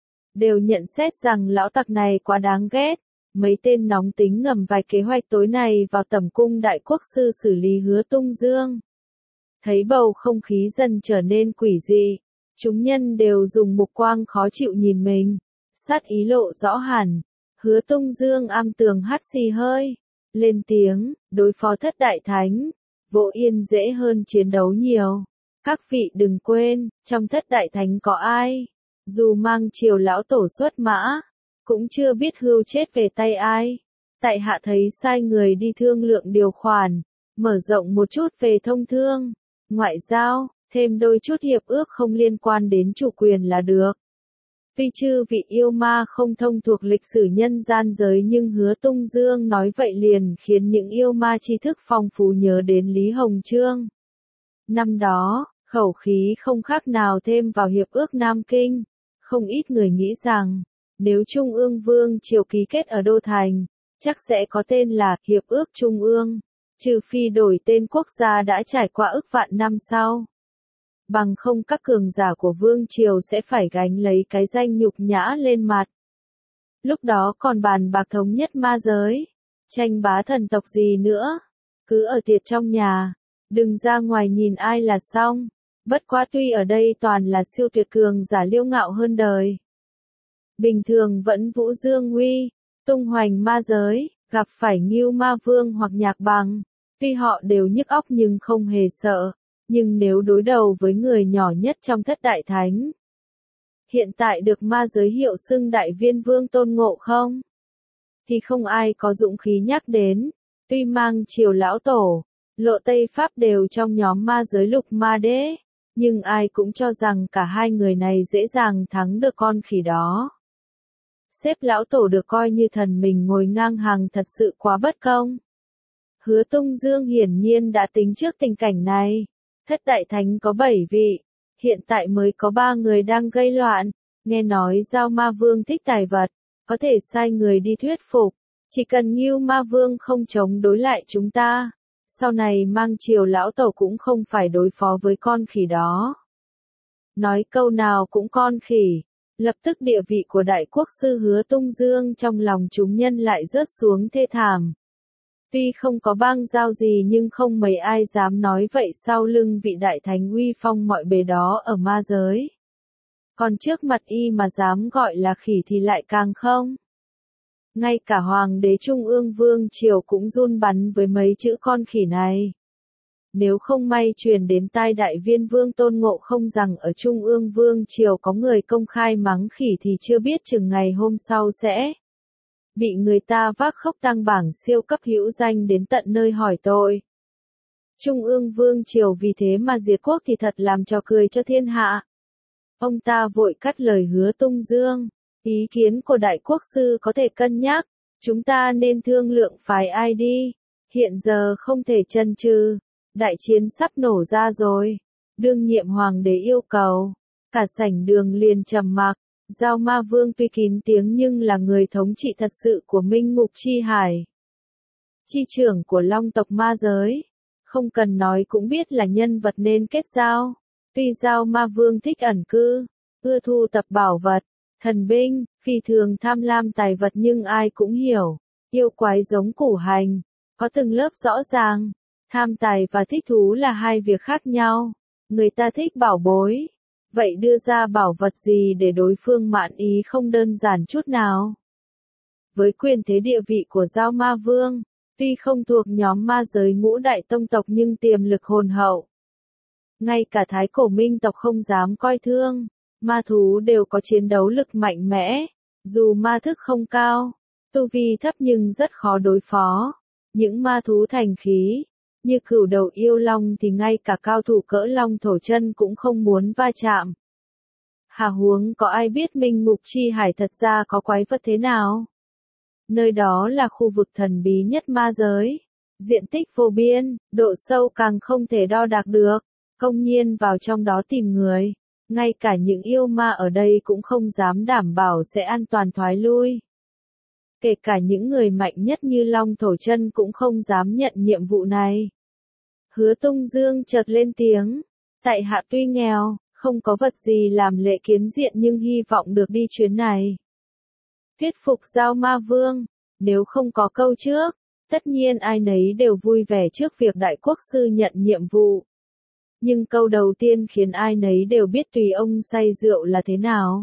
[SPEAKER 1] Đều nhận xét rằng lão tặc này quá đáng ghét. Mấy tên nóng tính ngầm vài kế hoạch tối nay vào tẩm cung đại quốc sư xử lý Hứa Tung Dương. Thấy bầu không khí dần trở nên quỷ dị, chúng nhân đều dùng mục quang khó chịu nhìn mình, sát ý lộ rõ hẳn. Hứa Tung Dương am tường hắt xì hơi, lên tiếng, đối phó thất đại thánh, Vô Yên dễ hơn chiến đấu nhiều. Các vị đừng quên, trong thất đại thánh có ai, dù mang triều lão tổ xuất mã, cũng chưa biết hưu chết về tay ai. Tại hạ thấy sai người đi thương lượng điều khoản, mở rộng một chút về thông thương, ngoại giao, thêm đôi chút hiệp ước không liên quan đến chủ quyền là được. Tuy chư vị yêu ma không thông thuộc lịch sử nhân gian giới nhưng Hứa Tung Dương nói vậy liền khiến những yêu ma tri thức phong phú nhớ đến Lý Hồng Chương. Năm đó, khẩu khí không khác nào thêm vào hiệp ước Nam Kinh. Không ít người nghĩ rằng, nếu Trung ương Vương Triều ký kết ở Đô Thành, chắc sẽ có tên là Hiệp ước Trung ương, trừ phi đổi tên quốc gia đã trải qua ức vạn năm sau. Bằng không các cường giả của Vương Triều sẽ phải gánh lấy cái danh nhục nhã lên mặt. Lúc đó còn bàn bạc thống nhất ma giới, tranh bá thần tộc gì nữa, cứ ở tiệt trong nhà, đừng ra ngoài nhìn ai là xong. Bất quá tuy ở đây toàn là siêu tuyệt cường giả liêu ngạo hơn đời. Bình thường vẫn vũ dương uy, tung hoành ma giới, gặp phải Ngưu Ma Vương hoặc Nhạc Bằng, tuy họ đều nhức óc nhưng không hề sợ. Nhưng nếu đối đầu với người nhỏ nhất trong thất đại thánh, hiện tại được ma giới hiệu xưng đại viên vương Tôn Ngộ Không, thì không ai có dũng khí nhắc đến. Tuy mang triều lão tổ, lộ Tây Pháp đều trong nhóm ma giới lục ma đế, nhưng ai cũng cho rằng cả hai người này dễ dàng thắng được con khỉ đó. Xếp lão tổ được coi như thần mình ngồi ngang hàng thật sự quá bất công. Hứa Tung Dương hiển nhiên đã tính trước tình cảnh này. Thất đại thánh có bảy vị, hiện tại mới có ba người đang gây loạn. Nghe nói Giao Ma Vương thích tài vật, có thể sai người đi thuyết phục. Chỉ cần Ngưu Ma Vương không chống đối lại chúng ta, sau này mang triều lão tổ cũng không phải đối phó với con khỉ đó. Nói câu nào cũng con khỉ, lập tức địa vị của đại quốc sư Hứa Tung Dương trong lòng chúng nhân lại rớt xuống thê thảm. Tuy không có bang giao gì nhưng không mấy ai dám nói vậy sau lưng vị đại thánh uy phong mọi bề đó ở ma giới. Còn trước mặt y mà dám gọi là khỉ thì lại càng không. Ngay cả Hoàng đế Trung ương Vương Triều cũng run bắn với mấy chữ con khỉ này. Nếu không may truyền đến tai đại viên vương Tôn Ngộ Không rằng ở Trung ương Vương Triều có người công khai mắng khỉ thì chưa biết chừng ngày hôm sau sẽ bị người ta vác khốc tang bảng siêu cấp hữu danh đến tận nơi hỏi tội. Trung ương Vương Triều vì thế mà diệt quốc thì thật làm trò cười cho thiên hạ. Ông ta vội cắt lời Hứa Tung Dương. Ý kiến của đại quốc sư có thể cân nhắc, chúng ta nên thương lượng phái ai đi. Hiện giờ không thể chần chừ, đại chiến sắp nổ ra rồi. Đương nhiệm hoàng đế yêu cầu, cả sảnh đường liền trầm mặc. Giao Ma Vương tuy kín tiếng nhưng là người thống trị thật sự của Minh Ngục Chi Hải, chi trưởng của Long tộc ma giới, không cần nói cũng biết là nhân vật nên kết giao. Tuy Giao Ma Vương thích ẩn cư, ưa thu tập bảo vật, thần binh, phi thường tham lam tài vật nhưng ai cũng hiểu, yêu quái giống củ hành, có từng lớp rõ ràng. Tham tài và thích thú là hai việc khác nhau. Người ta thích bảo bối, vậy đưa ra bảo vật gì để đối phương mãn ý không đơn giản chút nào. với quyền thế địa vị của Giao Ma Vương, tuy không thuộc nhóm ma giới ngũ đại tông tộc nhưng tiềm lực hồn hậu. Ngay cả Thái Cổ Minh tộc không dám coi thương, ma thú đều có chiến đấu lực mạnh mẽ, dù ma thức không cao, tu vi thấp nhưng rất khó đối phó. Những ma thú thành khí, như cửu đầu yêu long thì ngay cả cao thủ cỡ long thổ chân cũng không muốn va chạm. Hà huống có ai biết Minh Ngục Chi Hải thật ra có quái vật thế nào? Nơi đó là khu vực thần bí nhất ma giới. Diện tích vô biên, độ sâu càng không thể đo đạc được. Công nhiên vào trong đó tìm người. Ngay cả những yêu ma ở đây cũng không dám đảm bảo sẽ an toàn thoái lui. Kể cả những người mạnh nhất như Long Thổ Chân cũng không dám nhận nhiệm vụ này. Hứa Tung Dương chợt lên tiếng. Tại hạ tuy nghèo, không có vật gì làm lễ kiến diện nhưng hy vọng được đi chuyến này. Thuyết phục Giao Ma Vương, nếu không có câu trước, tất nhiên ai nấy đều vui vẻ trước việc đại quốc sư nhận nhiệm vụ. Nhưng câu đầu tiên khiến ai nấy đều biết tùy ông say rượu là thế nào.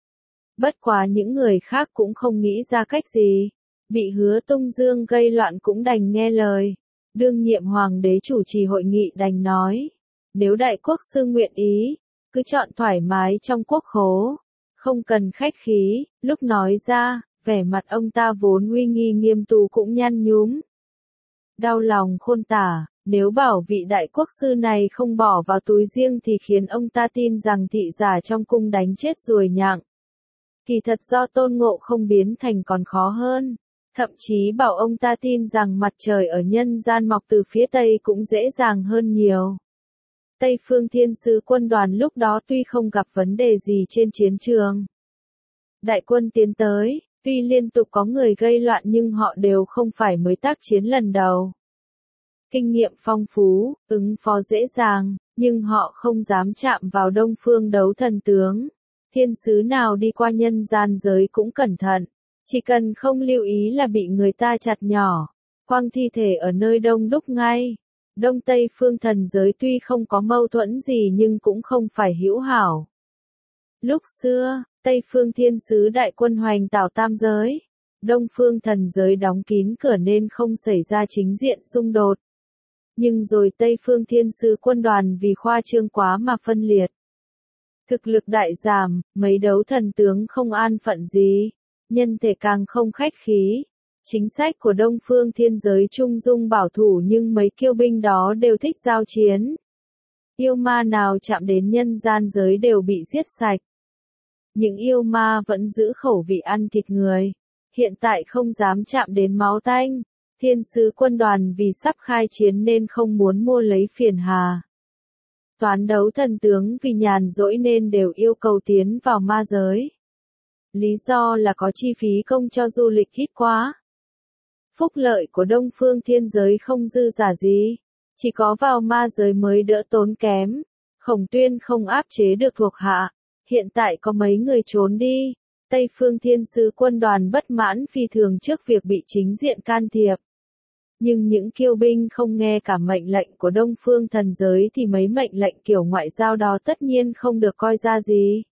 [SPEAKER 1] Bất quá những người khác cũng không nghĩ ra cách gì, bị Hứa Tung Dương gây loạn cũng đành nghe lời. Đương nhiệm hoàng đế chủ trì hội nghị đành nói, nếu đại quốc sư nguyện ý, cứ chọn thoải mái trong quốc khố, không cần khách khí. Lúc nói ra, vẻ mặt ông ta vốn uy nghi nghiêm túc cũng nhăn nhúm. Đau lòng khôn tả, nếu bảo vị đại quốc sư này không bỏ vào túi riêng thì khiến ông ta tin rằng thị giả trong cung đánh chết ruồi nhặng. Kỳ thật do Tôn Ngộ không biến thành còn khó hơn. Thậm chí bảo ông ta tin rằng mặt trời ở nhân gian mọc từ phía Tây cũng dễ dàng hơn nhiều. Tây Phương Thiên Sứ quân đoàn lúc đó tuy không gặp vấn đề gì trên chiến trường. Đại quân tiến tới, tuy liên tục có người gây loạn nhưng họ đều không phải mới tác chiến lần đầu. Kinh nghiệm phong phú, ứng phó dễ dàng, nhưng họ không dám chạm vào Đông Phương Đấu Thần tướng. Thiên sứ nào đi qua nhân gian giới cũng cẩn thận, chỉ cần không lưu ý là bị người ta chặt nhỏ, quăng thi thể ở nơi đông đúc ngay. Đông Tây phương thần giới tuy không có mâu thuẫn gì nhưng cũng không phải hữu hảo. Lúc xưa, Tây phương thiên sứ đại quân hoành tảo tam giới, Đông phương thần giới đóng kín cửa nên không xảy ra chính diện xung đột. Nhưng rồi Tây phương thiên sứ quân đoàn vì khoa trương quá mà phân liệt. Thực lực đại giảm, mấy đấu thần tướng không an phận gì, nhân thể càng không khách khí. Chính sách của Đông Phương Thiên Giới trung dung bảo thủ nhưng mấy kiêu binh đó đều thích giao chiến. Yêu ma nào chạm đến nhân gian giới đều bị giết sạch. Những yêu ma vẫn giữ khẩu vị ăn thịt người, hiện tại không dám chạm đến máu tanh. Thiên sứ quân đoàn vì sắp khai chiến nên không muốn mua lấy phiền hà. Toán đấu thần tướng vì nhàn rỗi nên đều yêu cầu tiến vào ma giới. Lý do là có chi phí công cho du lịch ít quá. Phúc lợi của Đông Phương Thiên Giới không dư giả gì, chỉ có vào ma giới mới đỡ tốn kém. Khổng Tuyên không áp chế được thuộc hạ, hiện tại có mấy người trốn đi. Tây Phương Thiên Sứ quân đoàn bất mãn phi thường trước việc bị chính diện can thiệp. Nhưng những kiêu binh không nghe cả mệnh lệnh của Đông Phương Thần Giới thì mấy mệnh lệnh kiểu ngoại giao đó tất nhiên không được coi ra gì.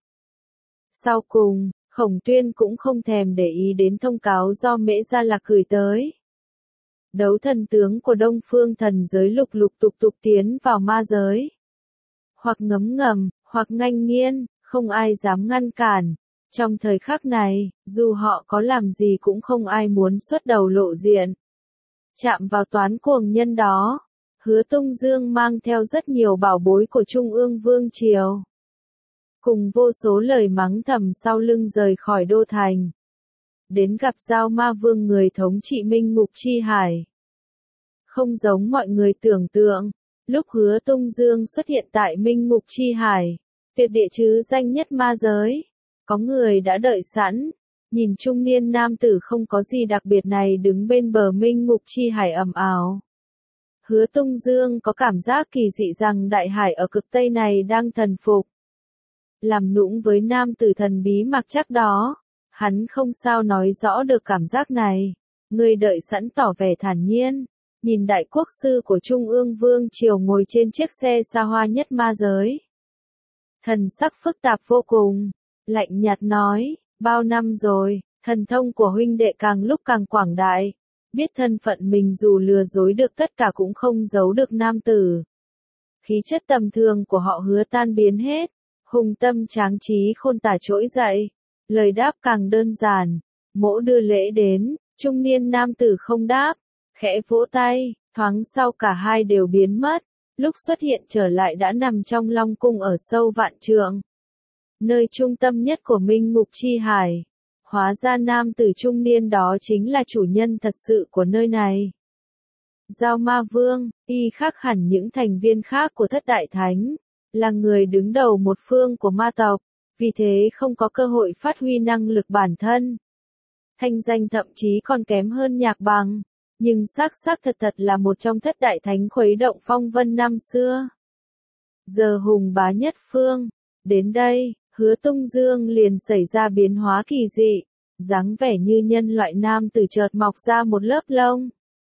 [SPEAKER 1] Sau cùng, Khổng Tuyên cũng không thèm để ý đến thông cáo do Mễ Gia Lạc gửi tới. Đấu thần tướng của Đông Phương Thần Giới lục lục tục tục tiến vào ma giới. Hoặc ngấm ngầm, hoặc nghênh nghiên, không ai dám ngăn cản. Trong thời khắc này, dù họ có làm gì cũng không ai muốn xuất đầu lộ diện. Chạm vào toán cuồng nhân đó, Hứa Tung Dương mang theo rất nhiều bảo bối của Trung ương Vương Triều. Cùng vô số lời mắng thầm sau lưng rời khỏi đô thành. Đến gặp Giao Ma Vương người thống trị Minh Ngục Chi Hải. Không giống mọi người tưởng tượng, lúc Hứa Tung Dương xuất hiện tại Minh Ngục Chi Hải, tuyệt địa chứ danh nhất ma giới, có người đã đợi sẵn. Nhìn trung niên nam tử không có gì đặc biệt này đứng bên bờ Minh Ngục Chi Hải ầm ào. Hứa Tung Dương có cảm giác kỳ dị rằng đại hải ở cực Tây này đang thần phục. Làm nũng với nam tử thần bí mặc chắc đó, hắn không sao nói rõ được cảm giác này. Người đợi sẵn tỏ vẻ thản nhiên, nhìn đại quốc sư của Trung ương Vương Triều ngồi trên chiếc xe xa hoa nhất ma giới. Thần sắc phức tạp vô cùng, lạnh nhạt nói. Bao năm rồi, Thần thông của huynh đệ càng lúc càng quảng đại, biết thân phận mình dù lừa dối được tất cả cũng không giấu được nam tử. Khí chất tầm thường của họ hứa tan biến hết, hùng tâm tráng trí khôn tả trỗi dậy, lời đáp càng đơn giản, mỗ đưa lễ đến, trung niên nam tử không đáp, khẽ vỗ tay, thoáng sau cả hai đều biến mất, lúc xuất hiện trở lại đã nằm trong Long cung ở sâu vạn trượng. Nơi trung tâm nhất của Minh Ngục Chi Hải. Hóa ra nam tử trung niên đó chính là chủ nhân thật sự của nơi này. Giao Ma Vương, y khác hẳn những thành viên khác của Thất Đại Thánh, là người đứng đầu một phương của ma tộc, vì thế không có cơ hội phát huy năng lực bản thân. Thanh danh thậm chí còn kém hơn Nhạc Bằng, nhưng xác xác thật thật là một trong Thất Đại Thánh khuấy động phong vân năm xưa. Giờ hùng bá nhất phương, đến đây. Hứa Tung Dương liền xảy ra biến hóa kỳ dị, dáng vẻ như nhân loại nam tử chợt mọc ra một lớp lông.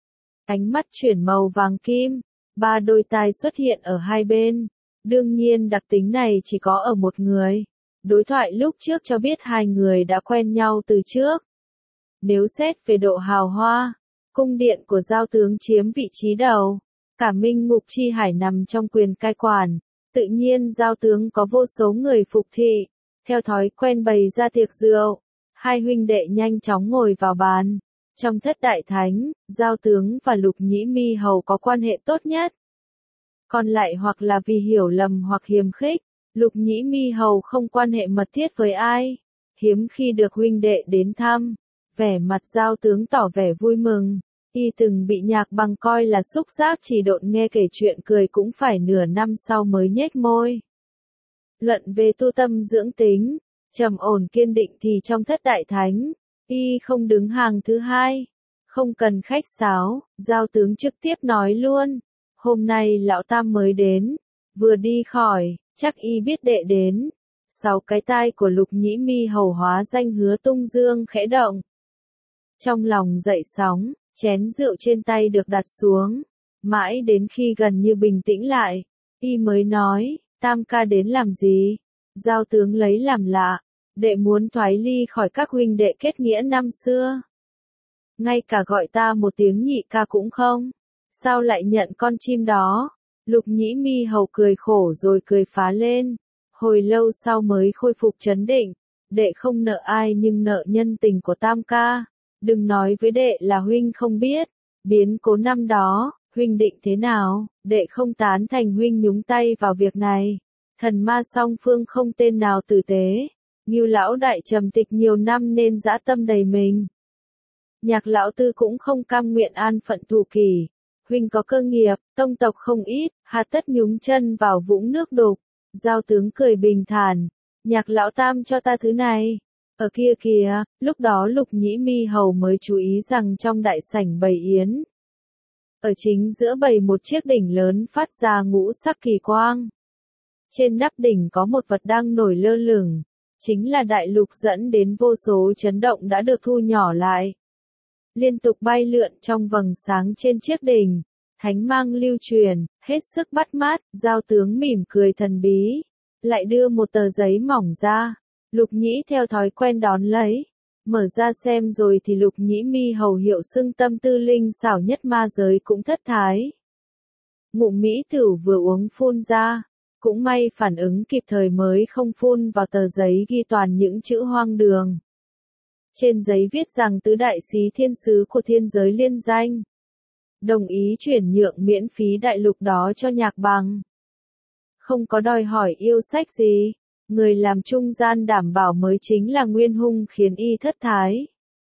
[SPEAKER 1] Ánh mắt chuyển màu vàng kim, ba đôi tai xuất hiện ở hai bên, đương nhiên đặc tính này chỉ có ở một người. Đối thoại lúc trước cho biết hai người đã quen nhau từ trước. Nếu xét về độ hào hoa, cung điện của Giao tướng chiếm vị trí đầu, cả Minh Ngục Chi Hải nằm trong quyền cai quản. Tự nhiên Giao tướng có vô số người phục thị, theo thói quen bày ra tiệc rượu, hai huynh đệ nhanh chóng ngồi vào bàn. Trong Thất Đại Thánh, Giao tướng và Lục Nhĩ Mi Hầu có quan hệ tốt nhất. Còn lại hoặc là vì hiểu lầm hoặc hiềm khích, Lục Nhĩ Mi Hầu không quan hệ mật thiết với ai. Hiếm khi được huynh đệ đến thăm, vẻ mặt Giao tướng tỏ vẻ vui mừng. Y từng bị Nhạc Bằng coi là xúc giác chỉ độn nghe kể chuyện cười cũng phải nửa năm sau mới nhếch môi. Luận về tu tâm dưỡng tính, trầm ổn kiên định thì trong Thất Đại Thánh, Y không đứng hàng thứ hai. Không cần khách sáo, Giao tướng trực tiếp nói luôn. Hôm nay lão tam mới đến, vừa đi khỏi, chắc Y biết đệ đến. Sáu cái tai của Lục Nhĩ Mi Hầu hóa danh Hứa Tung Dương khẽ động. Trong lòng dậy sóng. Chén rượu trên tay được đặt xuống, mãi đến khi gần như bình tĩnh lại, Y mới nói, tam ca đến làm gì? Giao tướng lấy làm lạ, đệ muốn thoái ly khỏi các huynh đệ kết nghĩa năm xưa. Ngay cả gọi ta một tiếng nhị ca cũng không, sao lại nhận con chim đó? Lục Nhĩ Mi Hầu cười khổ rồi cười phá lên, hồi lâu sau mới khôi phục trấn định, đệ không nợ ai nhưng nợ nhân tình của tam ca. Đừng nói với đệ là huynh không biết, biến cố năm đó, huynh định thế nào, đệ không tán thành huynh nhúng tay vào việc này. Thần ma song phương không tên nào tử tế, Ngưu lão đại trầm tịch nhiều năm nên dã tâm đầy mình. Nhạc lão tư cũng không cam nguyện an phận thủ kỷ, huynh có cơ nghiệp, tông tộc không ít, hà tất nhúng chân vào vũng nước đục. Giao tướng cười bình thản, Nhạc lão tam cho ta thứ này. Ở kia kìa, lúc đó Lục Nhĩ Mi Hầu mới chú ý rằng trong đại sảnh bày yến. Ở chính giữa bày một chiếc đỉnh lớn phát ra ngũ sắc kỳ quang. Trên nắp đỉnh có một vật đang nổi lơ lửng, chính là đại lục dẫn đến vô số chấn động đã được thu nhỏ lại. Liên tục bay lượn trong vầng sáng trên chiếc đỉnh, thánh mang lưu truyền, hết sức bắt mắt, Giao tướng mỉm cười thần bí, lại đưa một tờ giấy mỏng ra. Lục Nhĩ theo thói quen đón lấy, mở ra xem rồi thì Lục Nhĩ Mi Hầu hiệu xưng tâm tư linh xảo nhất ma giới cũng thất thái. Ngụm mỹ tử vừa uống phun ra, cũng may phản ứng kịp thời mới không phun vào tờ giấy ghi toàn những chữ hoang đường. Trên giấy viết rằng tứ đại xí thiên sứ của thiên giới liên danh, đồng ý chuyển nhượng miễn phí đại lục đó cho Nhạc Bằng. Không có đòi hỏi yêu sách gì. Người làm trung gian đảm bảo mới chính là Nguyên Hung khiến Y thất thái.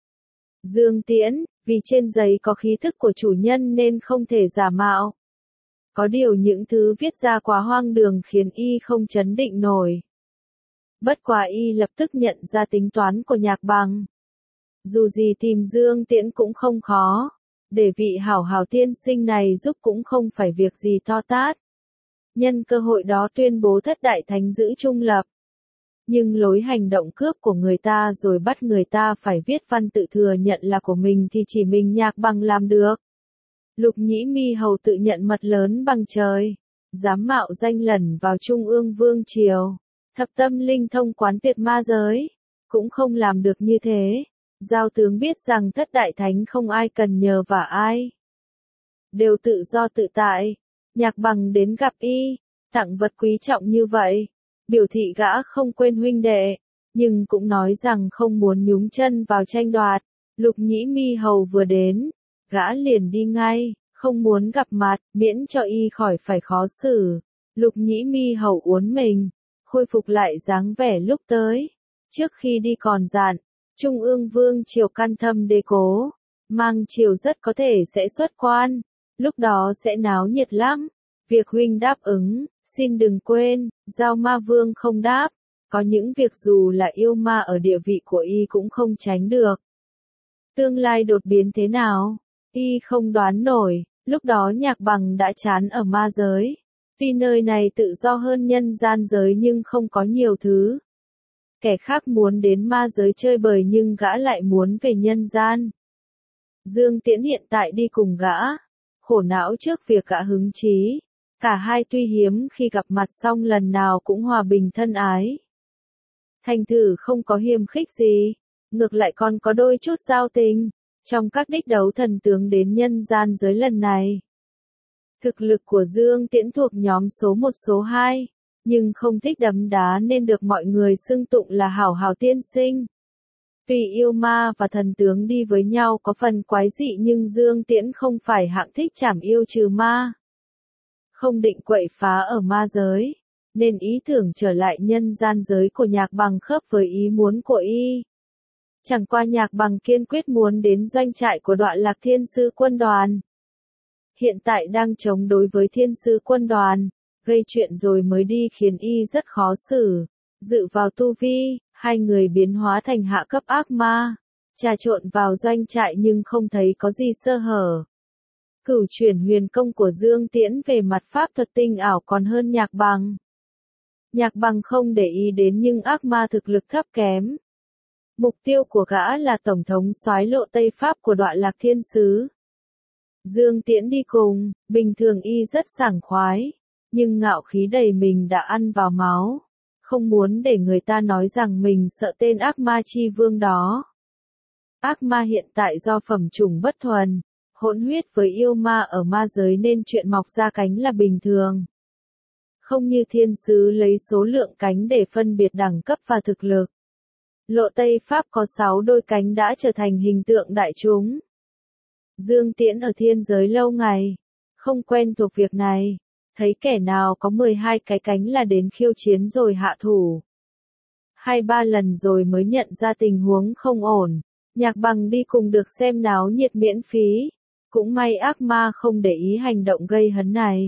[SPEAKER 1] Dương Tiễn, vì trên giấy có khí thức của chủ nhân nên không thể giả mạo. Có điều những thứ viết ra quá hoang đường khiến Y không chấn định nổi. Bất quá Y lập tức nhận ra tính toán của Nhạc Bằng. Dù gì tìm Dương Tiễn cũng không khó, để vị hảo hảo tiên sinh này giúp cũng không phải việc gì to tát. Nhân cơ hội đó tuyên bố Thất Đại Thánh giữ trung lập. Nhưng lối hành động cướp của người ta rồi bắt người ta phải viết văn tự thừa nhận là của mình thì chỉ mình Nhạc Bằng làm được. Lục Nhĩ Mi Hầu tự nhận mật lớn bằng trời, dám mạo danh lẩn vào Trung ương Vương Triều, thập tâm linh thông quán tiệt ma giới, cũng không làm được như thế. Giao tướng biết rằng thất đại thánh không ai cần nhờ vả ai. Đều tự do tự tại. Nhạc Bằng đến gặp y, tặng vật quý trọng như vậy. Biểu thị gã không quên huynh đệ, nhưng cũng nói rằng không muốn nhúng chân vào tranh đoạt. Lục Nhĩ Mi hầu vừa đến, gã liền đi ngay, không muốn gặp mặt, miễn cho y khỏi phải khó xử. Lục Nhĩ Mi hầu uốn mình, khôi phục lại dáng vẻ lúc tới. Trước khi đi còn dặn, Trung ương vương triều can thâm đế cố, mang triều rất có thể sẽ xuất quan, lúc đó sẽ náo nhiệt lắm. Việc huynh đáp ứng, xin đừng quên, Giao Ma Vương không đáp, có những việc dù là yêu ma ở địa vị của y cũng không tránh được. Tương lai đột biến thế nào, y không đoán nổi, lúc đó Nhạc Bằng đã chán ở ma giới. Tuy nơi này tự do hơn nhân gian giới nhưng không có nhiều thứ. Kẻ khác muốn đến ma giới chơi bời nhưng gã lại muốn về nhân gian. Dương Tiễn hiện tại đi cùng gã, khổ não trước việc gã hứng chí. Cả hai tuy hiếm khi gặp mặt song lần nào cũng hòa bình thân ái. Thành thử không có hiềm khích gì, ngược lại còn có đôi chút giao tình, trong các đích đấu thần tướng đến nhân gian giới lần này. Thực lực của Dương Tiễn thuộc nhóm số một số hai, nhưng không thích đấm đá nên được mọi người xưng tụng là hảo hảo tiên sinh. Tuy yêu ma và thần tướng đi với nhau có phần quái dị nhưng Dương Tiễn không phải hạng thích trảm yêu trừ ma. Không định quậy phá ở ma giới, nên ý tưởng trở lại nhân gian giới của Nhạc Bằng khớp với ý muốn của y. Chẳng qua Nhạc Bằng kiên quyết muốn đến doanh trại của Đoạn Lạc Thiên Sư quân đoàn. Hiện tại đang chống đối với Thiên Sư quân đoàn, gây chuyện rồi mới đi khiến y rất khó xử. Dự vào tu vi, hai người biến hóa thành hạ cấp ác ma, trà trộn vào doanh trại nhưng không thấy có gì sơ hở. Cửu chuyển huyền công của Dương Tiễn về mặt pháp thuật tinh ảo còn hơn Nhạc Bằng. Nhạc Bằng không để ý đến nhưng ác ma thực lực thấp kém. Mục tiêu của gã là tổng thống soái lộ Tây Pháp của Đoạn Lạc Thiên Sứ. Dương Tiễn đi cùng, bình thường y rất sảng khoái, nhưng ngạo khí đầy mình đã ăn vào máu, không muốn để người ta nói rằng mình sợ tên ác ma chi vương đó. Ác ma hiện tại do phẩm chủng bất thuần, hỗn huyết với yêu ma ở ma giới nên chuyện mọc ra cánh là bình thường. Không như thiên sứ lấy số lượng cánh để phân biệt đẳng cấp và thực lực. Lộ Tây Pháp có sáu đôi cánh đã trở thành hình tượng đại chúng. Dương Tiễn ở thiên giới lâu ngày, không quen thuộc việc này, thấy kẻ nào có mười hai cái cánh là đến khiêu chiến rồi hạ thủ. Hai ba lần rồi mới nhận ra tình huống không ổn, Nhạc Bằng đi cùng được xem náo nhiệt miễn phí, cũng may ác ma không để ý hành động gây hấn này.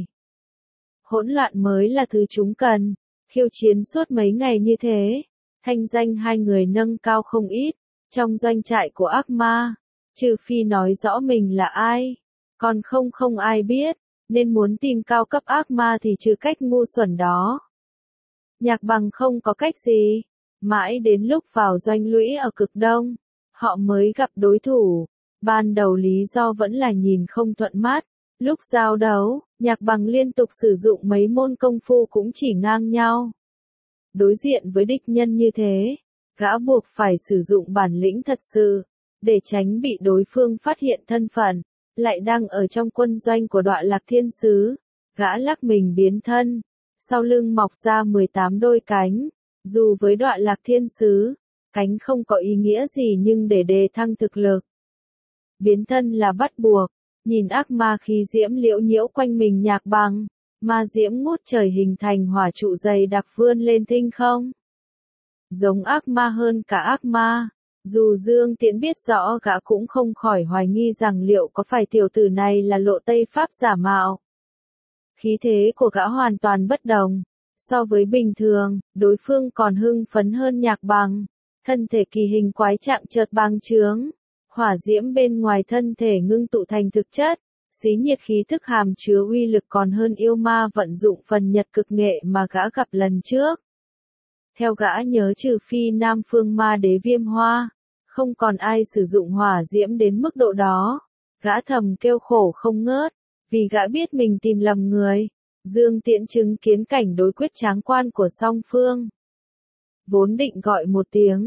[SPEAKER 1] Hỗn loạn mới là thứ chúng cần, khiêu chiến suốt mấy ngày như thế, thanh danh hai người nâng cao không ít, trong doanh trại của ác ma, trừ phi nói rõ mình là ai, còn không không ai biết, nên muốn tìm cao cấp ác ma thì trừ cách ngu xuẩn đó. Nhạc Bằng không có cách gì, mãi đến lúc vào doanh lũy ở cực đông, họ mới gặp đối thủ, ban đầu lý do vẫn là nhìn không thuận mắt. Lúc giao đấu, Nhạc Bằng liên tục sử dụng mấy môn công phu cũng chỉ ngang nhau. Đối diện với địch nhân như thế, gã buộc phải sử dụng bản lĩnh thật sự, để tránh bị đối phương phát hiện thân phận, lại đang ở trong quân doanh của Đoạn Lạc Thiên Sứ. Gã lắc mình biến thân, sau lưng mọc ra mười tám đôi cánh, dù với Đoạn Lạc Thiên Sứ, cánh không có ý nghĩa gì nhưng để đề thăng thực lực. Biến thân là bắt buộc. Nhìn ác ma khí diễm liễu nhiễu quanh mình Nhạc Bằng, ma diễm ngút trời hình thành hỏa trụ dày đặc vươn lên thinh không. Giống ác ma hơn cả ác ma, dù Dương Tiễn biết rõ gã cũng không khỏi hoài nghi rằng liệu có phải tiểu tử này là Lộ Tây Pháp giả mạo. Khí thế của gã hoàn toàn bất đồng, so với bình thường, đối phương còn hưng phấn hơn Nhạc Bằng, thân thể kỳ hình quái trạng chợt bàng trướng. Hỏa diễm bên ngoài thân thể ngưng tụ thành thực chất, xí nhiệt khí thức hàm chứa uy lực còn hơn yêu ma vận dụng phần nhật cực nghệ mà gã gặp lần trước. Theo gã nhớ trừ phi Nam Phương Ma Đế Viêm Hoa, không còn ai sử dụng hỏa diễm đến mức độ đó. Gã thầm kêu khổ không ngớt, vì gã biết mình tìm lầm người. Dương Tiễn chứng kiến cảnh đối quyết tráng quan của song phương. Vốn định gọi một tiếng,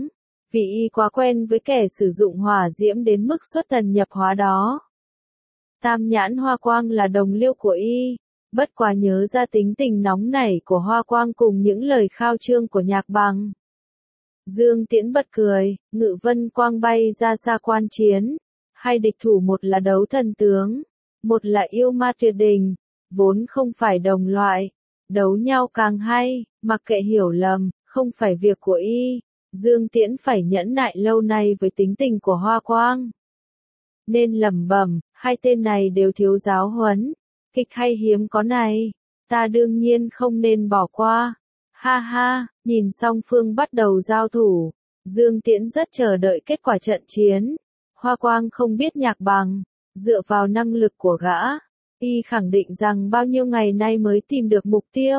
[SPEAKER 1] Vì y quá quen với kẻ sử dụng hỏa diễm đến mức xuất thần nhập hóa đó. Tam nhãn Hoa Quang là đồng liêu của y, bất quá nhớ ra tính tình nóng nảy của Hoa Quang cùng những lời khao trương của Nhạc Bằng. Dương Tiễn bật cười, Ngự Vân Quang bay ra xa quan chiến. Hai địch thủ một là đấu thần tướng, một là yêu ma tuyệt đỉnh, vốn không phải đồng loại. Đấu nhau càng hay, mặc kệ hiểu lầm, không phải việc của y. Dương Tiễn phải nhẫn nại lâu nay với tính tình của Hoa Quang. Nên lẩm bẩm, hai tên này đều thiếu giáo huấn. Kịch hay hiếm có này, ta đương nhiên không nên bỏ qua. Ha ha, nhìn song phương bắt đầu giao thủ, Dương Tiễn rất chờ đợi kết quả trận chiến. Hoa Quang không biết Nhạc Bằng, dựa vào năng lực của gã, y khẳng định rằng bao nhiêu ngày nay mới tìm được mục tiêu.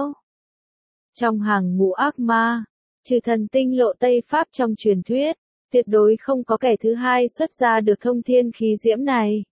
[SPEAKER 1] Trong hàng ngũ ác ma, trừ thần tinh lộ Tây Pháp trong truyền thuyết, tuyệt đối không có kẻ thứ hai xuất ra được thông thiên khí diễm này.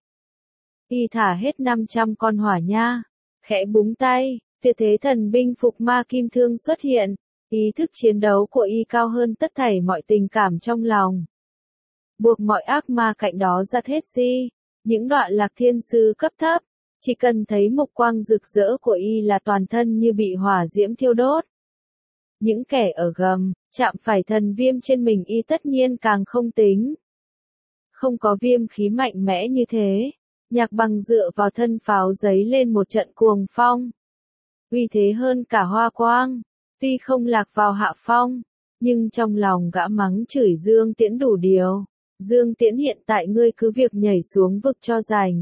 [SPEAKER 1] Y thả hết năm trăm con hỏa nha, khẽ búng tay, tuyệt thế thần binh phục ma kim thương xuất hiện, ý thức chiến đấu của y cao hơn tất thảy mọi tình cảm trong lòng. Buộc mọi ác ma cạnh đó ra hết si, những đoạn lạc thiên sư cấp thấp, chỉ cần thấy mục quang rực rỡ của y là toàn thân như bị hỏa diễm thiêu đốt. Những kẻ ở gầm, chạm phải thần viêm trên mình y tất nhiên càng không tính. Không có viêm khí mạnh mẽ như thế, Nhạc Bằng dựa vào thân pháo giấy lên một trận cuồng phong. Uy thế hơn cả Hoa Quang, tuy không lạc vào hạ phong, nhưng trong lòng gã mắng chửi Dương Tiễn đủ điều. Dương Tiễn hiện tại ngươi cứ việc nhảy xuống vực cho rành.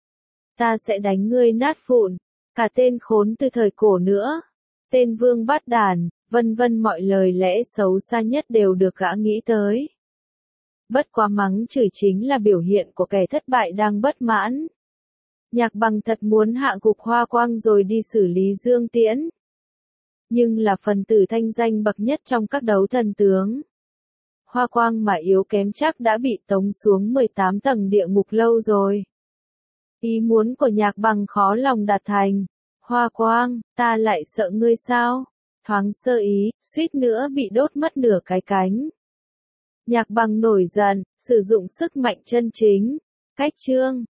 [SPEAKER 1] Ta sẽ đánh ngươi nát vụn, cả tên khốn từ thời cổ nữa. Tên vương bát đàn, vân vân mọi lời lẽ xấu xa nhất đều được gã nghĩ tới. Bất quá mắng chửi chính là biểu hiện của kẻ thất bại đang bất mãn. Nhạc Bằng thật muốn hạ gục Hoa Quang rồi đi xử lý Dương Tiễn. Nhưng là phần tử thanh danh bậc nhất trong các đấu thần tướng. Hoa Quang mà yếu kém chắc đã bị tống xuống mười tám tầng địa ngục lâu rồi. Ý muốn của Nhạc Bằng khó lòng đạt thành. Hoa Quang, ta lại sợ ngươi sao? Thoáng sơ ý, suýt nữa bị đốt mất nửa cái cánh. Nhạc Bằng nổi giận, sử dụng sức mạnh chân chính. Cách chương.